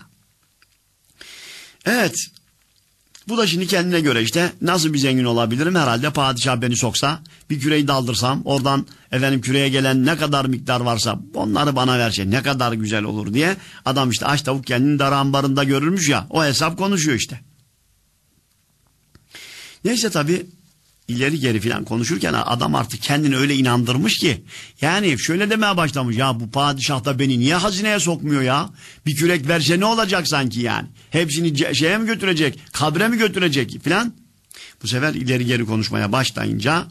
Speaker 2: Evet. Bu da şimdi kendine göre işte nasıl bir zengin olabilirim? Herhalde padişah beni soksa, bir küreyi daldırsam, oradan efendim küreye gelen ne kadar miktar varsa onları bana verse ne kadar güzel olur diye. Adam işte aç tavuk kendini dar ambarında görürmüş ya, o hesap konuşuyor işte. Neyse tabii ileri geri filan konuşurken adam artık kendini öyle inandırmış ki yani şöyle demeye başlamış, ya bu padişah da beni niye hazineye sokmuyor ya, bir kürek verse ne olacak sanki yani, hepsini şeye mi götürecek, kabre mi götürecek filan. Bu sefer ileri geri konuşmaya başlayınca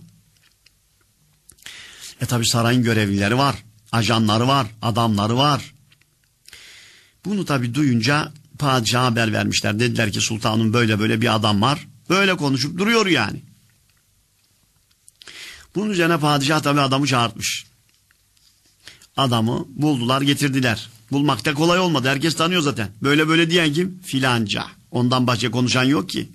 Speaker 2: e tabi sarayın görevlileri var, ajanları var, adamları var. Bunu tabi duyunca padişaha haber vermişler, dediler ki sultanım böyle böyle bir adam var, böyle konuşup duruyor yani. Bunun üzerine padişah tabi adamı çağırtmış. Adamı buldular, getirdiler. Bulmak da kolay olmadı. Herkes tanıyor zaten. Böyle böyle diyen kim? Filanca. Ondan başka konuşan yok ki.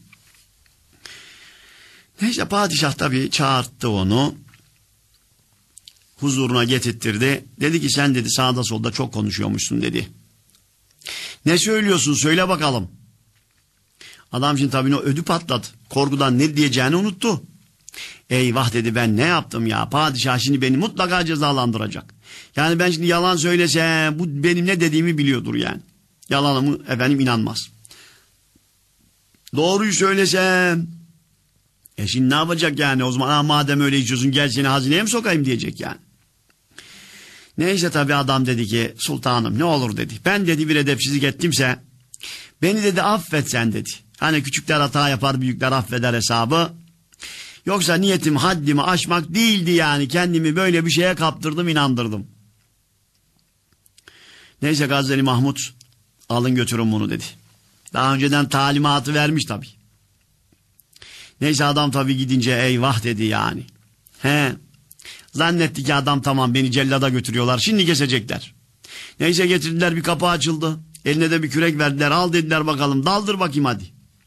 Speaker 2: Neyse padişah tabi çağırttı onu. Huzuruna getirttirdi. Dedi ki sen dedi sağda solda çok konuşuyormuşsun dedi. Ne söylüyorsun söyle bakalım. Adam şimdi tabi o ödü patladı. Korkudan ne diyeceğini unuttu. Eyvah dedi, ben ne yaptım ya, padişah şimdi beni mutlaka cezalandıracak. Yani ben şimdi yalan söylesem bu benim ne dediğimi biliyordur yani. Yalanımı efendim inanmaz. Doğruyu söylesem e şimdi ne yapacak yani, o zaman ha, madem öyle içiyorsun gel seni hazineye mi sokayım diyecek yani. Neyse tabi adam dedi ki sultanım ne olur dedi, ben dedi bir edepsizlik ettimse beni dedi affet sen dedi. Hani küçükler hata yapar büyükler affeder hesabı. Yoksa niyetim haddimi aşmak değildi yani. Kendimi böyle bir şeye kaptırdım, inandırdım. Neyse Gazneli Mahmut, alın götürün bunu dedi. Daha önceden talimatı vermiş tabii. Neyse adam tabii gidince eyvah dedi yani. He, zannetti ki adam tamam beni cellada götürüyorlar, şimdi kesecekler. Neyse getirdiler, bir kapı açıldı. Eline de bir kürek verdiler, al dediler bakalım, daldır bakayım hadi.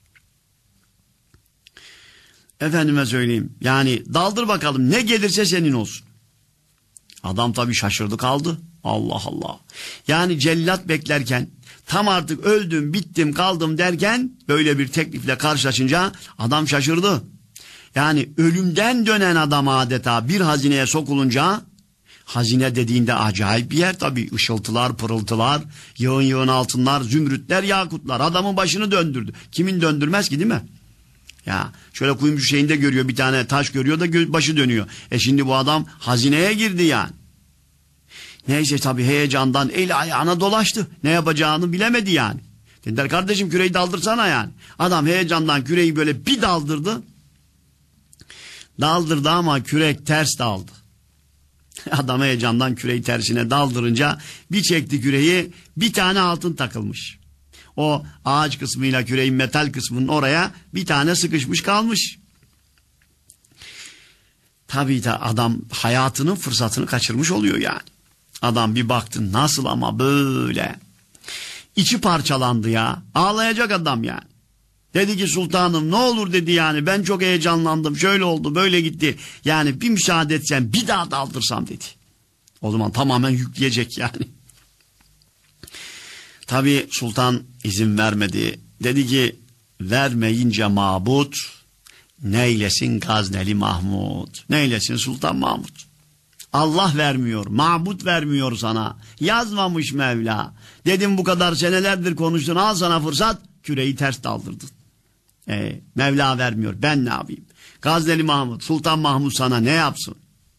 Speaker 2: Efendime söyleyeyim yani, daldır bakalım, ne gelirse senin olsun. Adam tabii şaşırdı kaldı. Allah Allah. Yani cellat beklerken, tam artık öldüm bittim kaldım derken böyle bir teklifle karşılaşınca adam şaşırdı. Yani ölümden dönen adam adeta bir hazineye sokulunca, hazine dediğinde acayip bir yer tabii, ışıltılar, pırıltılar, yığın yığın altınlar, zümrütler, yakutlar, adamın başını döndürdü. Kimin döndürmez ki, değil mi? Ya şöyle kuyumcu şeyinde görüyor, bir tane taş görüyor da başı dönüyor. E şimdi bu adam hazineye girdi yani. Neyse tabii heyecandan eli ayağına dolaştı. Ne yapacağını bilemedi yani. Dediler kardeşim küreği daldırsana yani. Adam heyecandan küreği böyle bir daldırdı. Daldırdı ama kürek ters daldı. Adam heyecandan küreği tersine daldırınca bir çekti küreği, bir tane altın takılmış. O ağaç kısmıyla küreğin metal kısmının oraya bir tane sıkışmış kalmış. Tabii de adam hayatının fırsatını kaçırmış oluyor yani. Adam bir baktı nasıl ama böyle. İçi parçalandı ya. Ağlayacak adam yani. Dedi ki sultanım ne olur dedi yani, ben çok heyecanlandım, şöyle oldu böyle gitti. Yani bir müsaade etsen bir daha daldırsam dedi. O zaman tamamen yükleyecek yani. Tabii sultan izin vermedi. Dedi ki vermeyince mabut neylesin Gazneli Mahmut. Neylesin Sultan Mahmut. Allah vermiyor, mabut vermiyor sana. Yazmamış Mevla. Dedim bu kadar senelerdir konuştun, al sana fırsat, küreği ters daldırdın. Ee, Mevla vermiyor, ben ne yapayım? Gazneli Mahmut, Sultan Mahmut sana ne yapsın?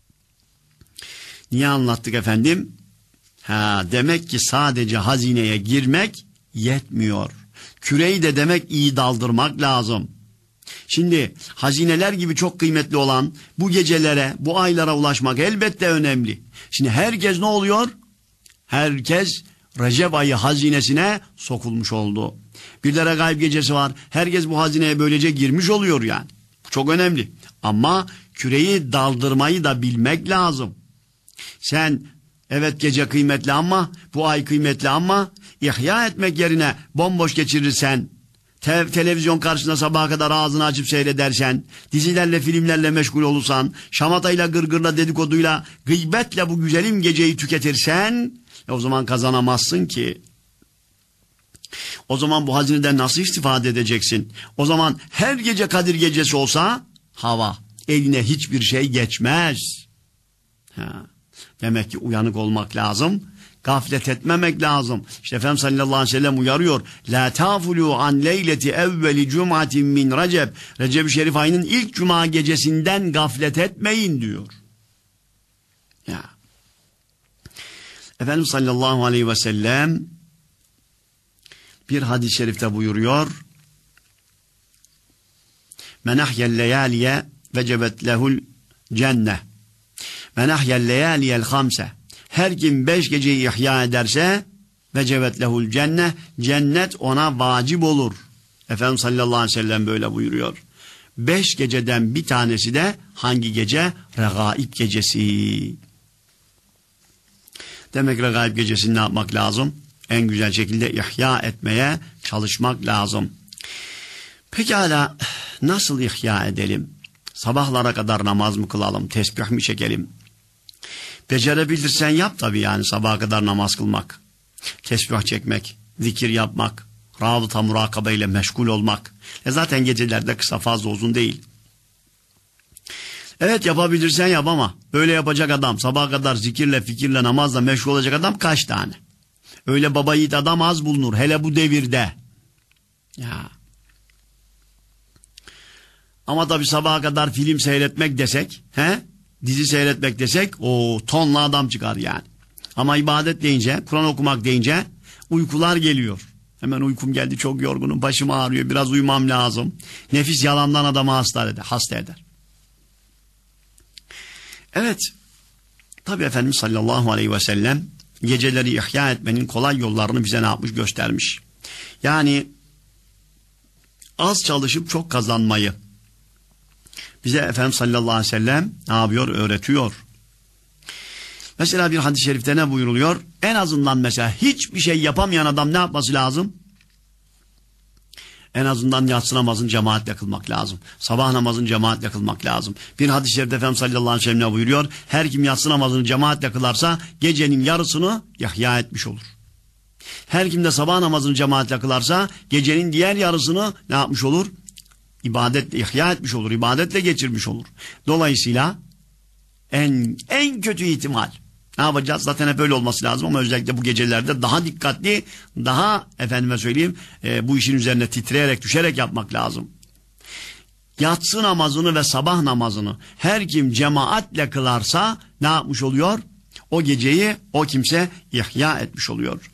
Speaker 2: Niye anlattık efendim? Ha, demek ki sadece hazineye girmek yetmiyor. Küreği de demek iyi daldırmak lazım. Şimdi hazineler gibi çok kıymetli olan bu gecelere, bu aylara ulaşmak elbette önemli. Şimdi herkes ne oluyor? Herkes Recep ayı hazinesine sokulmuş oldu. Bir de Regaib gecesi var. Herkes bu hazineye böylece girmiş oluyor yani. Bu çok önemli. Ama küreği daldırmayı da bilmek lazım. Sen evet gece kıymetli ama, bu ay kıymetli ama ihya etmek yerine bomboş geçirirsen, te televizyon karşısında sabaha kadar ağzını açıp seyredersen, dizilerle filmlerle meşgul olursan, şamatayla gırgırla dedikoduyla gıybetle bu güzelim geceyi tüketirsen, e o zaman kazanamazsın ki. O zaman bu hazineden nasıl istifade edeceksin? O zaman her gece Kadir gecesi olsa hava, eline hiçbir şey geçmez. Ha. Demek ki uyanık olmak lazım, gaflet etmemek lazım. İşte Efendimiz sallallahu aleyhi ve sellem uyarıyor. La tafulu an leyleti evveli cumatin min Recep. Recep-i Şerif ayının ilk cuma gecesinden gaflet etmeyin diyor. Ya. Efendimiz sallallahu aleyhi ve sellem bir hadis-i şerifte buyuruyor. Men ahyel leyaliye vecebet lehul cenneh. Men ahyel leyaliyel hamse. Her kim beş geceyi ihya ederse vecebet lehul cenneh. Cennet ona vacip olur. Efendimiz sallallahu aleyhi ve sellem böyle buyuruyor. Beş geceden bir tanesi de hangi gece? Regaib gecesi. Demek Regaib gecesini ne yapmak lazım? En güzel şekilde ihya etmeye çalışmak lazım. Pekala nasıl ihya edelim? Sabahlara kadar namaz mı kılalım? Tesbih mi çekelim? Becerebilirsen yap tabii yani, sabaha kadar namaz kılmak, tesbih çekmek, zikir yapmak, rabıta murakabe ile meşgul olmak. E zaten gecelerde kısa, fazla uzun değil. Evet yapabilirsen yap ama böyle yapacak adam, sabaha kadar zikirle, fikirle, namazla meşgul olacak adam kaç tane? Öyle baba yiğit adam az bulunur hele bu devirde. Ya. Ama tabii sabaha kadar film seyretmek desek, he? Dizi seyretmek desek, o tonla adam çıkar yani. Ama ibadet deyince, Kur'an okumak deyince uykular geliyor. Hemen uykum geldi, çok yorgunum, başım ağrıyor, biraz uyumam lazım. Nefis yalandan adamı hasta eder. Hasta eder. Evet, tabi Efendimiz sallallahu aleyhi ve sellem geceleri ihya etmenin kolay yollarını bize ne yapmış, göstermiş. Yani az çalışıp çok kazanmayı bize Efendimiz sallallahu aleyhi ve sellem ne yapıyor, öğretiyor. Mesela bir hadis-i şerifte ne buyuruluyor? En azından mesela hiçbir şey yapamayan adam ne yapması lazım? En azından yatsı namazını cemaatle kılmak lazım. Sabah namazını cemaatle kılmak lazım. Bir hadis-i şerifte Efendimiz sallallahu aleyhi ve sellem ne buyuruyor? Her kim yatsı namazını cemaatle kılarsa gecenin yarısını ihya etmiş olur. Her kim de sabah namazını cemaatle kılarsa gecenin diğer yarısını ne yapmış olur? İbadetle ihya etmiş olur, ibadetle geçirmiş olur. Dolayısıyla en en kötü ihtimal ne yapacağız? Zaten hep öyle olması lazım ama özellikle bu gecelerde daha dikkatli, daha efendime söyleyeyim e, bu işin üzerine titreyerek, düşerek yapmak lazım. Yatsı namazını ve sabah namazını her kim cemaatle kılarsa ne yapmış oluyor? O geceyi o kimse ihya etmiş oluyor.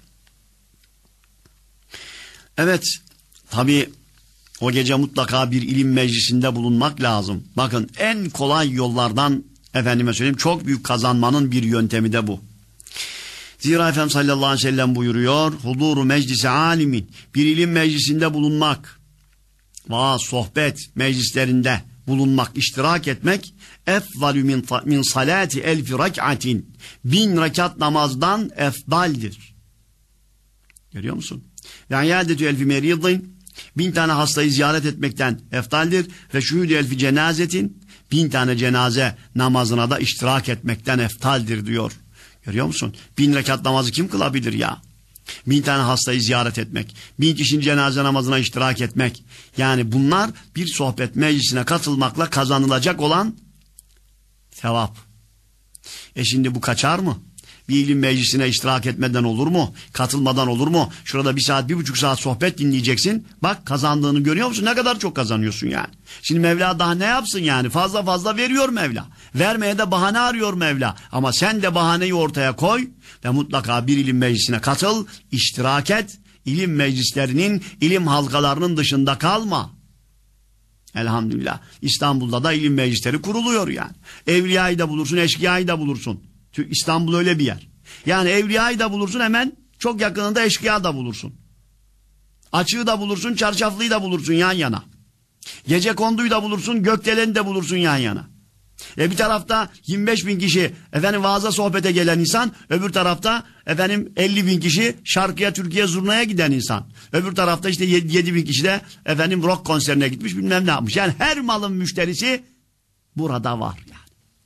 Speaker 2: Evet, tabii o gece mutlaka bir ilim meclisinde bulunmak lazım. Bakın en kolay yollardan efendime söyleyeyim çok büyük kazanmanın bir yöntemi de bu. Zira Efendimiz sallallahu aleyhi ve sellem buyuruyor, huduru meclisi alimin, bir ilim meclisinde bulunmak, vaaz, sohbet meclislerinde bulunmak, iştirak etmek, efzalü min, min salati elfi rak'atin, bin rekat namazdan efdaldir. Görüyor musun? Ve iyadetü elfi meridin, bin tane hastayı ziyaret etmekten efdaldir. Ve şuhudü elfi cenazetin, bin tane cenaze namazına da iştirak etmekten eftaldir diyor. Görüyor musun? Bin rekat namazı kim kılabilir ya? Bin tane hastayı ziyaret etmek, bin kişinin cenaze namazına iştirak etmek. Yani bunlar bir sohbet meclisine katılmakla kazanılacak olan sevap. E şimdi bu kaçar mı? Bir ilim meclisine iştirak etmeden olur mu? Katılmadan olur mu? Şurada bir saat, bir buçuk saat sohbet dinleyeceksin. Bak kazandığını görüyor musun? Ne kadar çok kazanıyorsun yani. Şimdi Mevla daha ne yapsın yani? Fazla fazla veriyor Mevla. Vermeye de bahane arıyor Mevla. Ama sen de bahaneyi ortaya koy ve mutlaka bir ilim meclisine katıl, iştirak et. İlim meclislerinin, ilim halkalarının dışında kalma. Elhamdülillah. İstanbul'da da ilim meclisleri kuruluyor yani. Evliyayı da bulursun, eşkıyayı da bulursun. Çünkü İstanbul öyle bir yer. Yani evliyayı da bulursun, hemen çok yakınında eşkıya da bulursun. Açığı da bulursun, çarşaflıyı da bulursun yan yana. Gecekonduyu da bulursun, gökdeleni de bulursun yan yana. E bir tarafta yirmi beş bin kişi efendim vaaza sohbete gelen insan, öbür tarafta efendim elli bin kişi şarkıya, türküye, zurnaya giden insan. Öbür tarafta işte yedi bin kişi de efendim rock konserine gitmiş, bilmem ne yapmış. Yani her malın müşterisi burada var yani.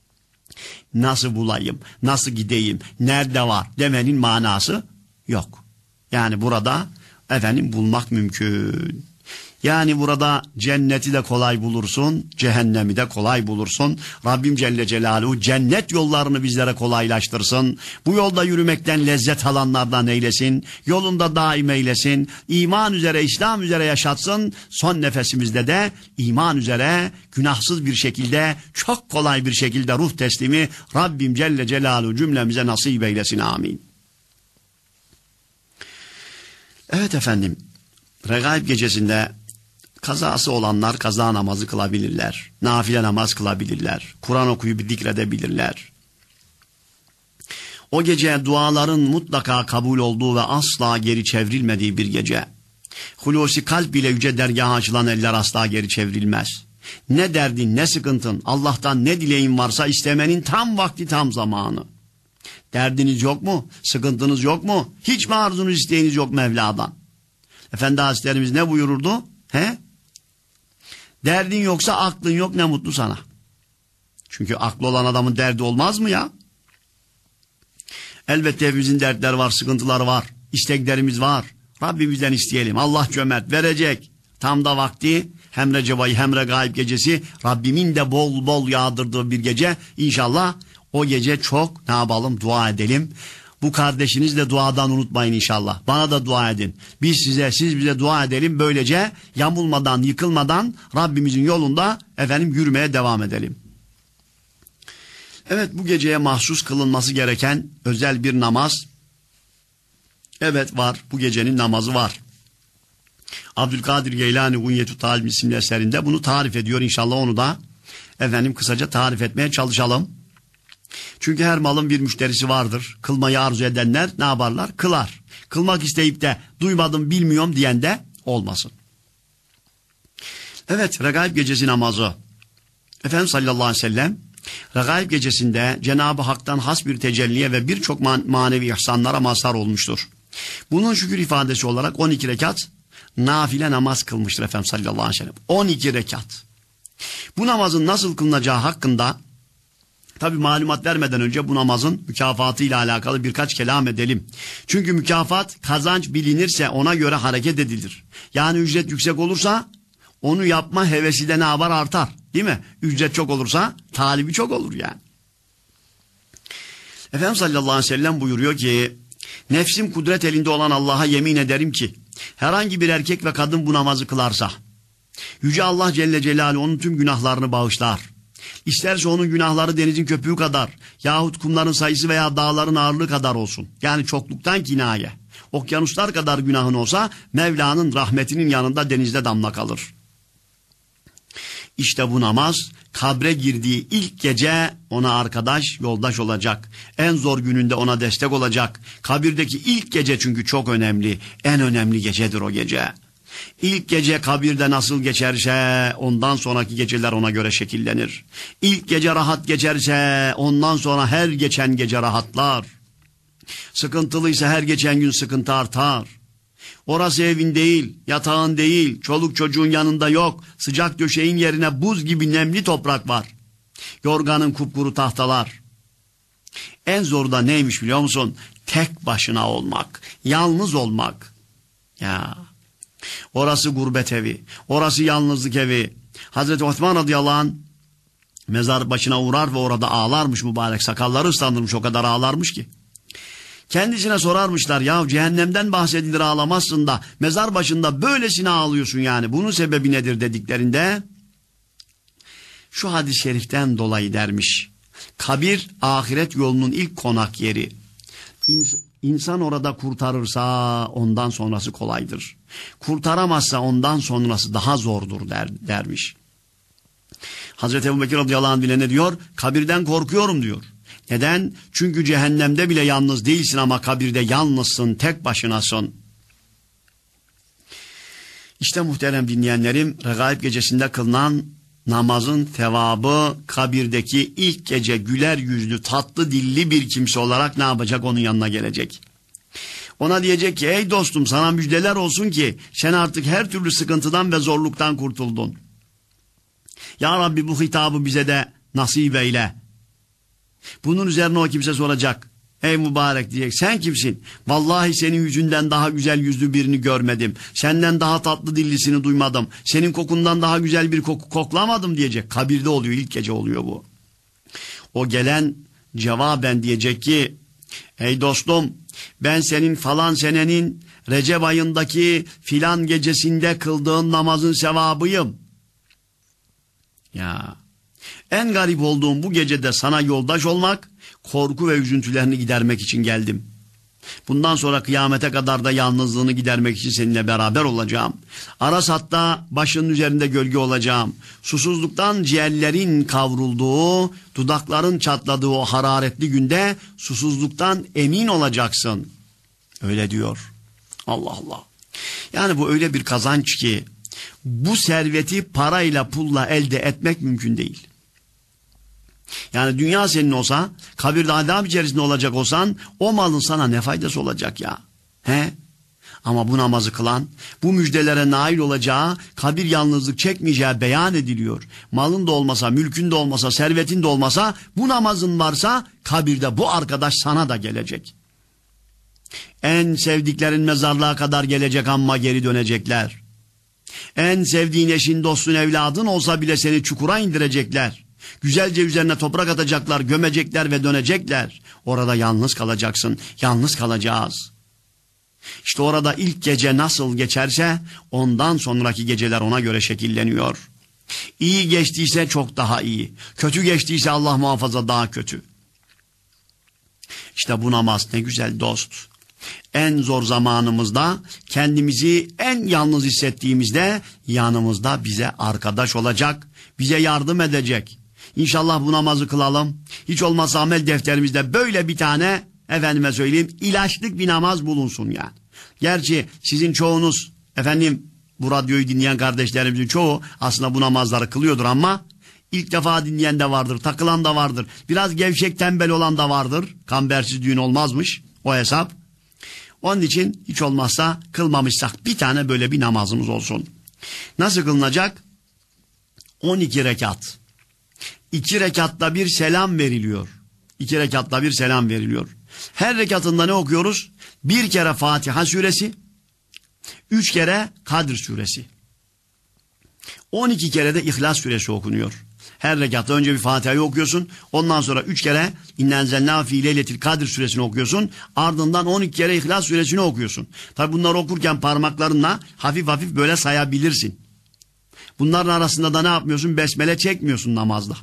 Speaker 2: Nasıl bulayım, nasıl gideyim, nerede var demenin manası yok. Yani burada efendim bulmak mümkün. Yani burada cenneti de kolay bulursun, cehennemi de kolay bulursun. Rabbim Celle Celaluhu cennet yollarını bizlere kolaylaştırsın. Bu yolda yürümekten lezzet alanlardan eylesin. Yolunda daim eylesin. İman üzere, İslam üzere yaşatsın. Son nefesimizde de iman üzere, günahsız bir şekilde, çok kolay bir şekilde ruh teslimi Rabbim Celle Celaluhu cümlemize nasip eylesin. Amin. Evet efendim, Regaib gecesinde kazası olanlar kaza namazı kılabilirler. Nafile namaz kılabilirler. Kur'an okuyup zikredebilirler. O gece duaların mutlaka kabul olduğu ve asla geri çevrilmediği bir gece. Hulusi kalp ile yüce dergaha açılan eller asla geri çevrilmez. Ne derdin, ne sıkıntın, Allah'tan ne dileğin varsa istemenin tam vakti, tam zamanı. Derdiniz yok mu? Sıkıntınız yok mu? Hiç mi arzunuz, isteğiniz yok Mevla'dan? Efendi Hazretlerimiz ne buyururdu? He? Derdin yoksa aklın yok, ne mutlu sana. Çünkü aklı olan adamın derdi olmaz mı ya? Elbette hepimizin dertler var, sıkıntılar var, isteklerimiz var. Rabbimizden isteyelim. Allah cömert, verecek. Tam da vakti, hem Recep ayı hem Regaib gecesi Rabbimin de bol bol yağdırdığı bir gece. İnşallah o gece çok ne yapalım, dua edelim. Bu kardeşiniz de duadan unutmayın inşallah. Bana da dua edin. Biz size, siz bize dua edelim. Böylece yamulmadan, yıkılmadan Rabbimizin yolunda efendim yürümeye devam edelim. Evet, bu geceye mahsus kılınması gereken özel bir namaz. Evet var, bu gecenin namazı var. Abdülkadir Geylani Gunyetü Talim isimli eserinde bunu tarif ediyor. İnşallah onu da efendim kısaca tarif etmeye çalışalım. Çünkü her malın bir müşterisi vardır. Kılmayı arzu edenler ne yaparlar? Kılar. Kılmak isteyip de duymadım bilmiyorum diyen de olmasın. Evet, Regaib gecesi namazı. Efendimiz sallallahu aleyhi ve sellem Regaib gecesinde Cenab-ı Hak'tan has bir tecelliye ve birçok man manevi ihsanlara mazhar olmuştur. Bunun şükür ifadesi olarak on iki rekat nafile namaz kılmıştır Efendimiz sallallahu aleyhi ve sellem. on iki rekat. Bu namazın nasıl kılınacağı hakkında tabi malumat vermeden önce bu namazın mükafatı ile alakalı birkaç kelam edelim. Çünkü mükafat, kazanç bilinirse ona göre hareket edilir. Yani ücret yüksek olursa onu yapma hevesi de ne yapar? Artar. Değil mi? Ücret çok olursa talibi çok olur yani. Efendimiz sallallahu aleyhi ve sellem buyuruyor ki, nefsim kudret elinde olan Allah'a yemin ederim ki herhangi bir erkek ve kadın bu namazı kılarsa Yüce Allah Celle Celaluhu onun tüm günahlarını bağışlar. İsterse onun günahları denizin köpüğü kadar yahut kumların sayısı veya dağların ağırlığı kadar olsun. Yani çokluktan kinaye. Okyanuslar kadar günahın olsa Mevla'nın rahmetinin yanında denizde damla kalır. İşte bu namaz kabre girdiği ilk gece ona arkadaş, yoldaş olacak. En zor gününde ona destek olacak. Kabirdeki ilk gece çünkü çok önemli. En önemli gecedir o gece. İlk gece kabirde nasıl geçerse ondan sonraki geceler ona göre şekillenir. İlk gece rahat geçerse ondan sonra her geçen gece rahatlar. Sıkıntılıysa her geçen gün sıkıntı artar. Orası evin değil, yatağın değil, çoluk çocuğun yanında yok. Sıcak döşeğin yerine buz gibi nemli toprak var. Yorganın kupkuru tahtalar. En zoru da neymiş biliyor musun? Tek başına olmak, yalnız olmak. Ya, orası gurbet evi, orası yalnızlık evi. Hazreti Osman radıyallahu anh mezar başına uğrar ve orada ağlarmış mübarek. Sakalları ıslandırmış, o kadar ağlarmış ki. Kendisine sorarmışlar, ya cehennemden bahsedilir ağlamazsın da mezar başında böylesine ağlıyorsun yani. Bunun sebebi nedir dediklerinde şu hadis-i şeriften dolayı dermiş. Kabir ahiret yolunun ilk konak yeri. İns İnsan orada kurtarırsa ondan sonrası kolaydır. Kurtaramazsa ondan sonrası daha zordur der, dermiş. Hazreti Ebubekir radıyallahu anh bile ne diyor? Kabirden korkuyorum diyor. Neden? Çünkü cehennemde bile yalnız değilsin ama kabirde yalnızsın, tek başınasın. İşte muhterem dinleyenlerim, Regaib gecesinde kılınan namazın sevabı kabirdeki ilk gece güler yüzlü, tatlı dilli bir kimse olarak ne yapacak? Onun yanına gelecek. Ona diyecek ki, ey dostum sana müjdeler olsun ki sen artık her türlü sıkıntıdan ve zorluktan kurtuldun. Ya Rabbi bu hitabı bize de nasip eyle. Bunun üzerine o kimse soracak. Ey mübarek diyecek, sen kimsin? Vallahi senin yüzünden daha güzel yüzlü birini görmedim. Senden daha tatlı dillisini duymadım. Senin kokundan daha güzel bir koku koklamadım diyecek. Kabirde oluyor, ilk gece oluyor bu. O gelen cevaben diyecek ki, ey dostum ben senin falan senenin Recep ayındaki filan gecesinde kıldığın namazın sevabıyım. Ya, en garip olduğum bu gecede sana yoldaş olmak, korku ve üzüntülerini gidermek için geldim. Bundan sonra kıyamete kadar da yalnızlığını gidermek için seninle beraber olacağım. Arasat'ta başının üzerinde gölge olacağım. Susuzluktan ciğerlerin kavrulduğu, dudakların çatladığı o hararetli günde susuzluktan emin olacaksın. Öyle diyor. Allah Allah. Yani bu öyle bir kazanç ki bu serveti parayla pulla elde etmek mümkün değil. Yani dünya senin olsa, kabirde azap içerisinde olacak olsan, o malın sana ne faydası olacak ya? He? Ama bu namazı kılan, bu müjdelere nail olacağı, kabir yalnızlık çekmeyeceği beyan ediliyor. Malın da olmasa, mülkün de olmasa, servetin de olmasa, bu namazın varsa, kabirde bu arkadaş sana da gelecek. En sevdiklerin mezarlığa kadar gelecek ama geri dönecekler. En sevdiğin eşin, dostun, evladın olsa bile seni çukura indirecekler. Güzelce üzerine toprak atacaklar, gömecekler ve dönecekler. Orada yalnız kalacaksın, yalnız kalacağız. İşte orada ilk gece nasıl geçerse ondan sonraki geceler ona göre şekilleniyor. İyi geçtiyse çok daha iyi, kötü geçtiyse Allah muhafaza daha kötü. İşte bu namaz ne güzel dost. En zor zamanımızda, kendimizi en yalnız hissettiğimizde yanımızda bize arkadaş olacak, bize yardım edecek. İnşallah bu namazı kılalım. Hiç olmazsa amel defterimizde böyle bir tane, efendime söyleyeyim, ilaçlık bir namaz bulunsun yani. Gerçi sizin çoğunuz, efendim bu radyoyu dinleyen kardeşlerimizin çoğu aslında bu namazları kılıyordur ama ilk defa dinleyen de vardır, takılan da vardır. Biraz gevşek tembel olan da vardır. Kambersiz düğün olmazmış o hesap. Onun için hiç olmazsa kılmamışsak bir tane böyle bir namazımız olsun. Nasıl kılınacak? on iki rekat. İki rekatta bir selam veriliyor. İki rekatta bir selam veriliyor. Her rekatında ne okuyoruz? Bir kere Fatiha suresi, üç kere Kadir suresi. on iki kere de İhlas suresi okunuyor. Her rekatta önce bir Fatiha'yı okuyorsun. Ondan sonra üç kere İnnenzelnâ fî leyletil Kadir suresini okuyorsun. Ardından on iki kere İhlas suresini okuyorsun. Tabi bunları okurken parmaklarınla hafif hafif böyle sayabilirsin. Bunların arasında da ne yapmıyorsun? Besmele çekmiyorsun namazda.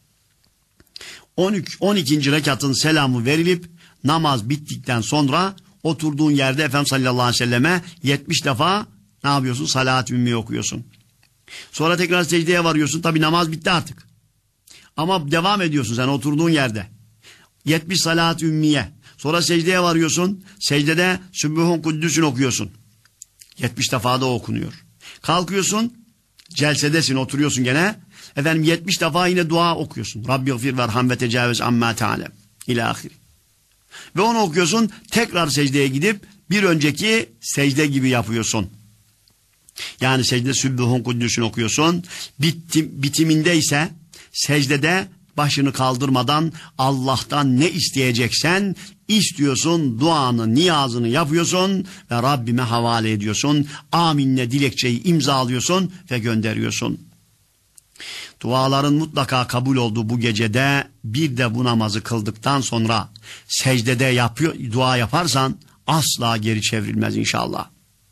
Speaker 2: on üç, on ikinci rekatın selamı verilip namaz bittikten sonra oturduğun yerde Efendimiz sallallahu aleyhi ve selleme yetmiş defa ne yapıyorsun? Salat-ı ümmiye okuyorsun. Sonra tekrar secdeye varıyorsun. Tabi namaz bitti artık. Ama devam ediyorsun sen oturduğun yerde. yetmiş salat-ı ümmiye. Sonra secdeye varıyorsun. Secdede Sübbuhun Kuddüs'ün okuyorsun. yetmiş defa da okunuyor. Kalkıyorsun. Celsedesin, oturuyorsun gene. Efendim yetmiş defa yine dua okuyorsun. Rabbi gfir verham ve tecavüz amma tealem. İlâ ahiri. Ve onu okuyorsun. Tekrar secdeye gidip bir önceki secde gibi yapıyorsun. Yani secde Sübbuhun Kuddüs'ün okuyorsun. Bitim, bitiminde ise secdede başını kaldırmadan Allah'tan ne isteyeceksen istiyorsun, duanı, niyazını yapıyorsun ve Rabbime havale ediyorsun. Aminle dilekçeyi imzalıyorsun ve gönderiyorsun. Duaların mutlaka kabul olduğu bu gecede bir de bu namazı kıldıktan sonra secdede yapıyor, dua yaparsan asla geri çevrilmez inşallah.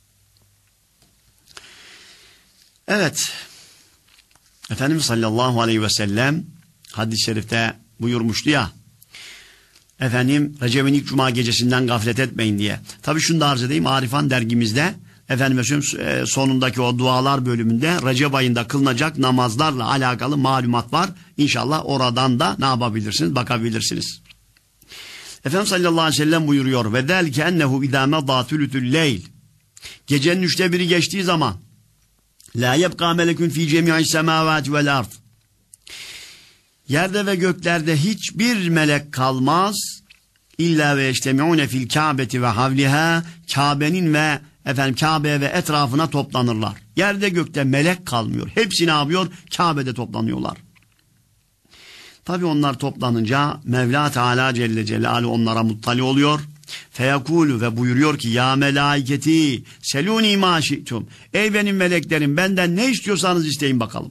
Speaker 2: Evet, Efendimiz sallallahu aleyhi ve sellem hadis-i şerifte buyurmuştu ya, efendim Recep'in ilk cuma gecesinden gaflet etmeyin diye. Tabii şunu da arz edeyim, Arifan dergimizde efendim sonundaki o dualar bölümünde Recep ayında kılınacak namazlarla alakalı malumat var. İnşallah oradan da ne yapabilirsiniz, bakabilirsiniz. Efendimiz sallallahu aleyhi ve sellem buyuruyor ve delke ennehu idâme dâtülütül leyl, gecenin üçte biri geçtiği zaman la yebqa melekun fi cemi'is semavati vel ard, yerde ve göklerde hiçbir melek kalmaz. İlla ve yeştemi'une fil Kâbeti ve havliha, Kabe'nin ve efendim Kabe ve etrafına toplanırlar. Yerde gökte melek kalmıyor. Hepsi ne yapıyor? Kabe'de toplanıyorlar. Tabi onlar toplanınca Mevla Teala Celle Celaluhu onlara muttali oluyor. Feyakulu ve buyuruyor ki ya melaiketi seluni ma şi'tum, ey benim meleklerim benden ne istiyorsanız isteyin bakalım.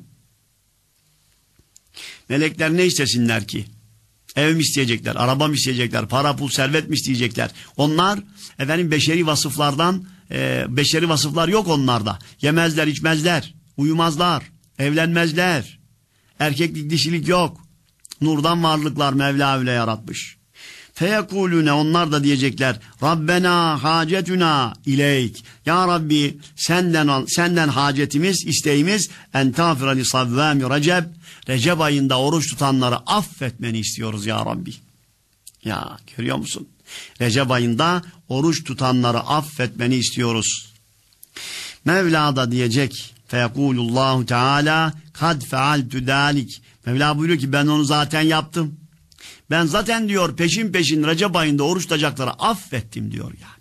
Speaker 2: Melekler ne istesinler ki? Ev mi isteyecekler, araba mı isteyecekler, para pul servet mi isteyecekler? Onlar efendim beşeri vasıflardan e, beşeri vasıflar yok onlarda. Yemezler, içmezler, uyumazlar, evlenmezler. Erkeklik, dişilik yok. Nurdan varlıklar Mevla öyle yaratmış. Feyekulune, onlar da diyecekler Rabbena hacetuna ileyk, ya Rabbi senden senden hacetimiz, isteğimiz en tağfira li savvami Recep, Recep ayında oruç tutanları affetmeni istiyoruz ya Rabbi. Ya görüyor musun? Recep ayında oruç tutanları affetmeni istiyoruz. Mevla da diyecek feyekulullahu teala kad fealtu dalik, Mevla buyuruyor ki ben onu zaten yaptım. Ben zaten diyor peşin peşin Recep ayında oruç tutacakları affettim diyor yani.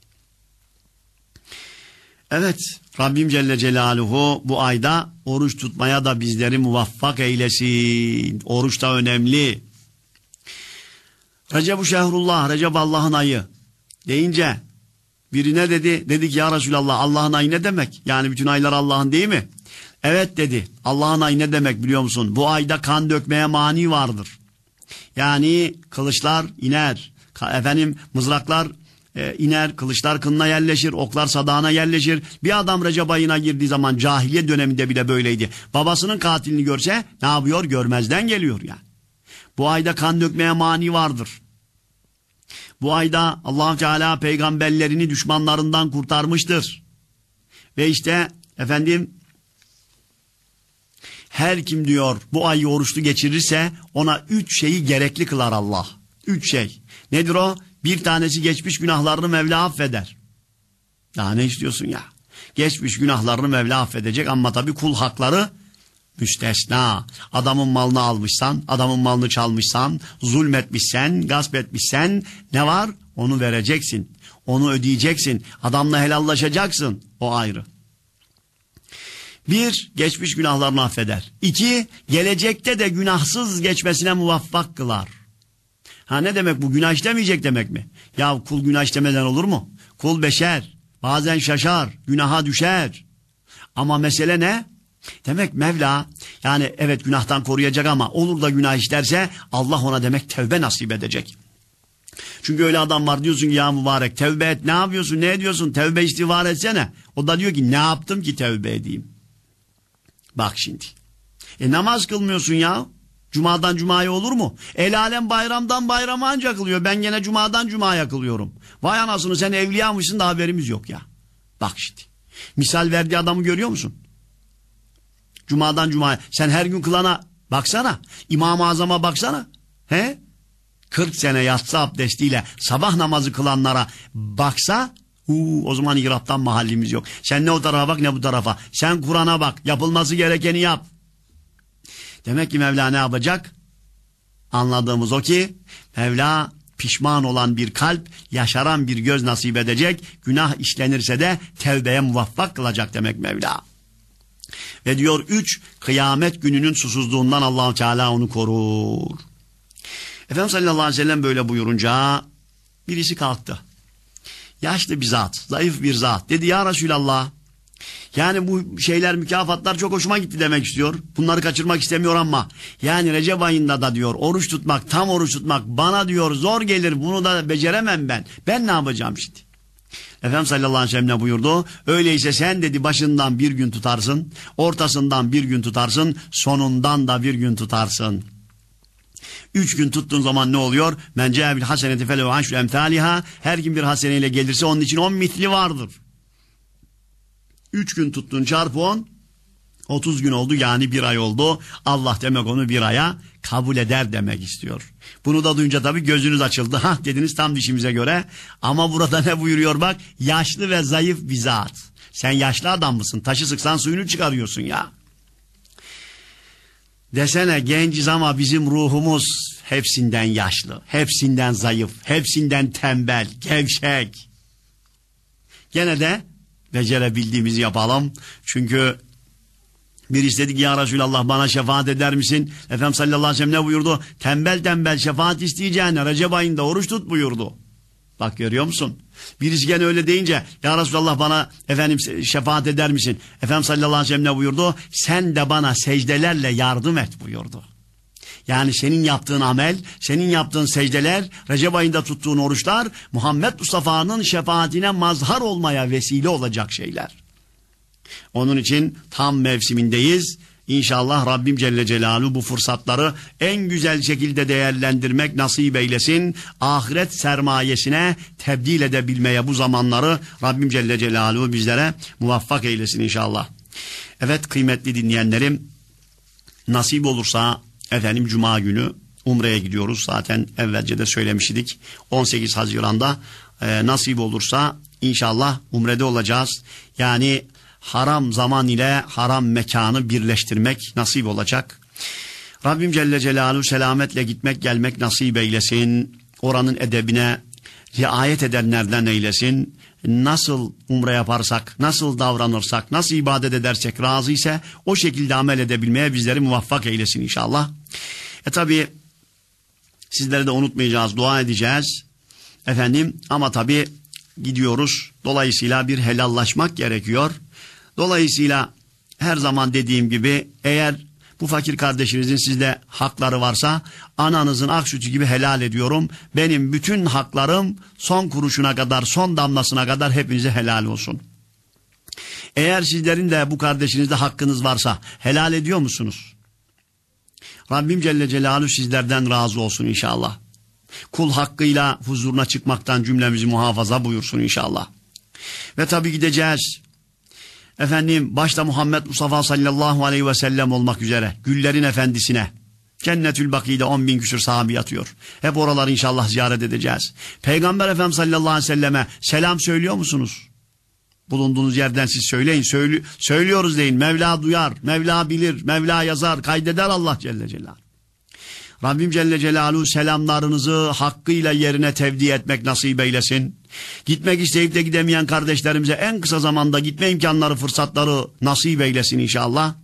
Speaker 2: Evet, Rabbim Celle Celaluhu bu ayda oruç tutmaya da bizleri muvaffak eylesin. Oruç da önemli. Recep-u Şehrullah, Recep Allah'ın ayı deyince biri ne dedi? Dedi ki ya Resulallah, Allah'ın ayı ne demek? Yani bütün aylar Allah'ın değil mi? Evet dedi. Allah'ın ayı ne demek biliyor musun? Bu ayda kan dökmeye mani vardır. Yani kılıçlar iner, efendim mızraklar e, iner, kılıçlar kınına yerleşir, oklar sadağına yerleşir. Bir adam Recep ayına girdiği zaman cahiliye döneminde bile böyleydi. Babasının katilini görse ne yapıyor? Görmezden geliyor yani. Bu ayda kan dökmeye mani vardır. Bu ayda Allah Teala peygamberlerini düşmanlarından kurtarmıştır. Ve işte efendim Her kim diyor bu ayı oruçlu geçirirse ona üç şeyi gerekli kılar Allah. Üç şey. Nedir o? Bir tanesi geçmiş günahlarını Mevla affeder. Daha ne istiyorsun ya? Geçmiş günahlarını Mevla affedecek ama tabii kul hakları müstesna. Adamın malını almışsan, adamın malını çalmışsan, zulmetmişsen, gasp etmişsen ne var? Onu vereceksin. Onu ödeyeceksin. Adamla helallaşacaksın. O ayrı. Bir, geçmiş günahlarını affeder. İki, gelecekte de günahsız geçmesine muvaffak kılar. Ha ne demek bu? Günah işlemeyecek demek mi? Ya kul günah işlemeden olur mu? Kul beşer. Bazen şaşar. Günaha düşer. Ama mesele ne? Demek Mevla yani evet günahtan koruyacak ama olur da günah işlerse Allah ona demek tevbe nasip edecek. Çünkü öyle adam var diyorsun ki ya mübarek tevbe et, ne yapıyorsun, ne ediyorsun, tevbe istiğfar etsene. O da diyor ki ne yaptım ki tevbe edeyim. Bak şimdi. E namaz kılmıyorsun ya. Cumadan cumaya olur mu? El alem bayramdan bayrama ancak kılıyor. Ben gene cumadan cumaya kılıyorum. Vay anasını sen evliyamışsın da haberimiz yok ya. Bak şimdi. Misal verdiği adamı görüyor musun? Cumadan cumaya. Sen her gün kılana baksana. İmam-ı Azam'a baksana. He? kırk sene yatsı abdestiyle sabah namazı kılanlara baksa uu, o zaman ihraptan mahallimiz yok. Sen ne o tarafa bak ne bu tarafa. Sen Kur'an'a bak. Yapılması gerekeni yap. Demek ki Mevla ne yapacak? Anladığımız o ki Mevla pişman olan bir kalp, yaşaran bir göz nasip edecek. Günah işlenirse de tevbeye muvaffak kılacak demek Mevla. Ve diyor üç, kıyamet gününün susuzluğundan Allah-u Teala onu korur. Efendimiz sallallahu aleyhi ve sellem böyle buyurunca birisi kalktı. Yaşlı bir zat, zayıf bir zat. Dedi ya Resulallah, yani bu şeyler, mükafatlar çok hoşuma gitti demek istiyor. Bunları kaçırmak istemiyor ama yani Recep ayında da diyor oruç tutmak, tam oruç tutmak bana diyor zor gelir. Bunu da beceremem ben. Ben ne yapacağım şimdi? Efendimiz sallallahu aleyhi ve sellem ne buyurdu? Öyleyse sen dedi başından bir gün tutarsın, ortasından bir gün tutarsın, sonundan da bir gün tutarsın. Üç gün tuttuğun zaman ne oluyor? Men ce'e bil haseneti felehu aşru emthaliha. Her kim bir haseneyle gelirse onun için on misli vardır. Üç gün tuttun çarpı on. Otuz gün oldu yani bir ay oldu. Allah demek onu bir aya kabul eder demek istiyor. Bunu da duyunca tabii gözünüz açıldı. Hah dediniz tam dişimize göre. Ama burada ne buyuruyor bak? Yaşlı ve zayıf bir zat. Sen yaşlı adam mısın? Taşı sıksan suyunu çıkarıyorsun ya. Desene genciz ama bizim ruhumuz hepsinden yaşlı, hepsinden zayıf, hepsinden tembel, gevşek. Gene de becerebildiğimizi yapalım. Çünkü birisi dedi ki ya Resulallah bana şefaat eder misin? Efendimiz sallallahu aleyhi ve sellem ne buyurdu? Tembel tembel şefaat isteyeceğine Recep ayında oruç tut buyurdu. Bak görüyor musun? Birisi gene öyle deyince ya Resulallah bana efendim şefaat eder misin? Efendimiz sallallahu aleyhi ve sellem ne buyurdu? Sen de bana secdelerle yardım et buyurdu. Yani senin yaptığın amel, senin yaptığın secdeler, Recep ayında tuttuğun oruçlar Muhammed Mustafa'nın şefaatine mazhar olmaya vesile olacak şeyler. Onun için tam mevsimindeyiz. İnşallah Rabbim Celle Celaluhu bu fırsatları en güzel şekilde değerlendirmek nasip eylesin. Ahiret sermayesine tebdil edebilmeye bu zamanları Rabbim Celle Celaluhu bizlere muvaffak eylesin inşallah. Evet kıymetli dinleyenlerim, nasip olursa efendim Cuma günü Umre'ye gidiyoruz. Zaten evvelce de söylemiştik. on sekiz Haziran'da e, nasip olursa inşallah Umre'de olacağız. Yani haram zaman ile haram mekanı birleştirmek nasip olacak. Rabbim Celle Celaluhu selametle gitmek gelmek nasip eylesin. Oranın edebine riayet edenlerden eylesin. Nasıl umre yaparsak, nasıl davranırsak, nasıl ibadet edersek razı ise o şekilde amel edebilmeye bizleri muvaffak eylesin inşallah. E tabi sizleri de unutmayacağız, dua edeceğiz. Efendim ama tabi gidiyoruz. Dolayısıyla bir helallaşmak gerekiyor. Dolayısıyla her zaman dediğim gibi eğer bu fakir kardeşinizin sizde hakları varsa ananızın ak sütü gibi helal ediyorum. Benim bütün haklarım son kuruşuna kadar, son damlasına kadar hepinize helal olsun. Eğer sizlerin de bu kardeşinizde hakkınız varsa helal ediyor musunuz? Rabbim Celle Celaluhu sizlerden razı olsun inşallah. Kul hakkıyla huzuruna çıkmaktan cümlemizi muhafaza buyursun inşallah. Ve tabi gideceğiz. efendim başta Muhammed Mustafa sallallahu aleyhi ve sellem olmak üzere güllerin efendisine, Cennetül Baki'de on bin küsur sahabi yatıyor. Hep oraları inşallah ziyaret edeceğiz. Peygamber Efendimiz sallallahu aleyhi ve selleme selam söylüyor musunuz? Bulunduğunuz yerden siz söyleyin. Söylü söylüyoruz deyin. Mevla duyar, Mevla bilir, Mevla yazar, kaydeder Allah Celle Celaluhu. Rabbim Celle Celaluhu selamlarınızı hakkıyla yerine tevdi etmek nasip eylesin. Gitmek isteyip de gidemeyen kardeşlerimize en kısa zamanda gitme imkanları, fırsatları nasip eylesin inşallah.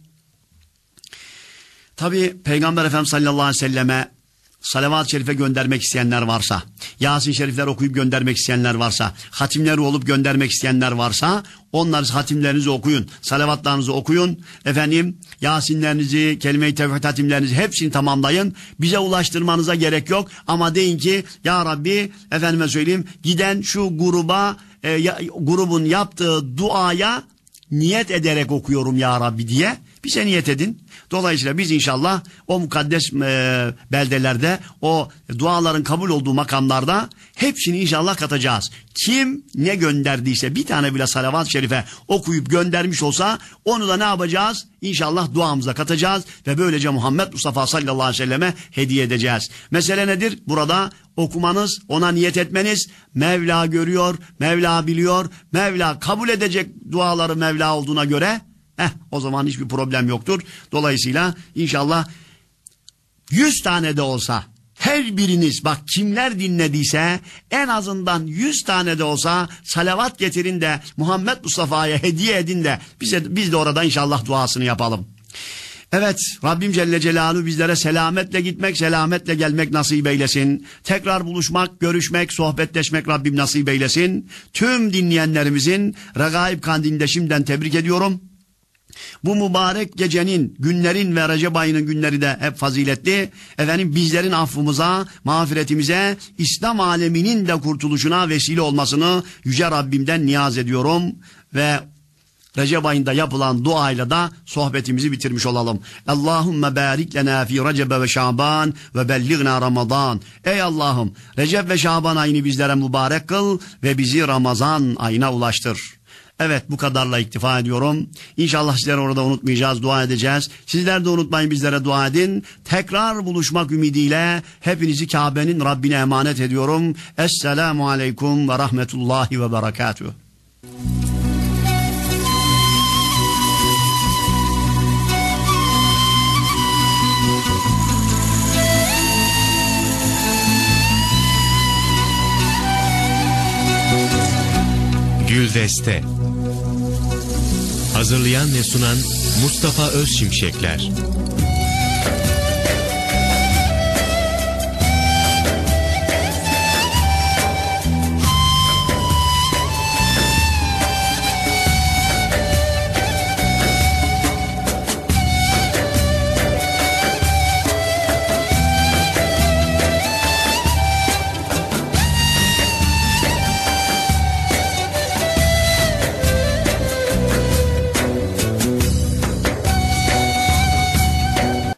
Speaker 2: Tabi Peygamber Efendimiz sallallahu aleyhi ve selleme salavat-ı şerife göndermek isteyenler varsa, Yasin şerifler okuyup göndermek isteyenler varsa, hatimleri olup göndermek isteyenler varsa, onlar hatimlerinizi okuyun, salavatlarınızı okuyun, efendim Yasinlerinizi, kelime-i tevhid hatimlerinizi hepsini tamamlayın. Bize ulaştırmanıza gerek yok ama deyin ki ya Rabbi, efendime söyleyeyim, giden şu gruba, e, ya, grubun yaptığı duaya niyet ederek okuyorum ya Rabbi diye bize niyet edin. Dolayısıyla biz inşallah o mukaddes e, beldelerde, o duaların kabul olduğu makamlarda hepsini inşallah katacağız. Kim ne gönderdiyse bir tane bile salavat-ı şerife okuyup göndermiş olsa onu da ne yapacağız? İnşallah duamıza katacağız ve böylece Muhammed Mustafa sallallahu aleyhi ve selleme hediye edeceğiz. Mesele nedir? Burada okumanız, ona niyet etmeniz, Mevla görüyor, Mevla biliyor, Mevla kabul edecek duaları Mevla olduğuna göre Heh, o zaman hiçbir problem yoktur. Dolayısıyla inşallah yüz tane de olsa her biriniz, bak kimler dinlediyse en azından yüz tane de olsa salavat getirin de Muhammed Mustafa'ya hediye edin de bize, biz de orada inşallah duasını yapalım. Evet, Rabbim Celle Celaluhu bizlere selametle gitmek, selametle gelmek nasip eylesin. Tekrar buluşmak, görüşmek, sohbetleşmek Rabbim nasip eylesin. Tüm dinleyenlerimizin Regaib Kandili'nde şimdiden tebrik ediyorum. Bu mübarek gecenin, günlerin ve Recep ayının günleri de hep faziletli. Efendim bizlerin affımıza, mağfiretimize, İslam aleminin de kurtuluşuna vesile olmasını Yüce Rabbimden niyaz ediyorum. Ve Recep ayında yapılan duayla da sohbetimizi bitirmiş olalım. Allahümme barik lena fi Recebe ve Şaban ve bellighna Ramazan. Ey Allah'ım, Recep ve Şaban ayını bizlere mübarek kıl ve bizi Ramazan ayına ulaştır. Evet, bu kadarla iktifa ediyorum. İnşallah sizleri orada unutmayacağız, dua edeceğiz. Sizler de unutmayın, bizlere dua edin. Tekrar buluşmak ümidiyle hepinizi Kabe'nin Rabbine emanet ediyorum. Esselamu aleyküm ve rahmetullahi ve berekatuhu.
Speaker 1: Güldeste. Hazırlayan ve sunan Mustafa Özşimşekler.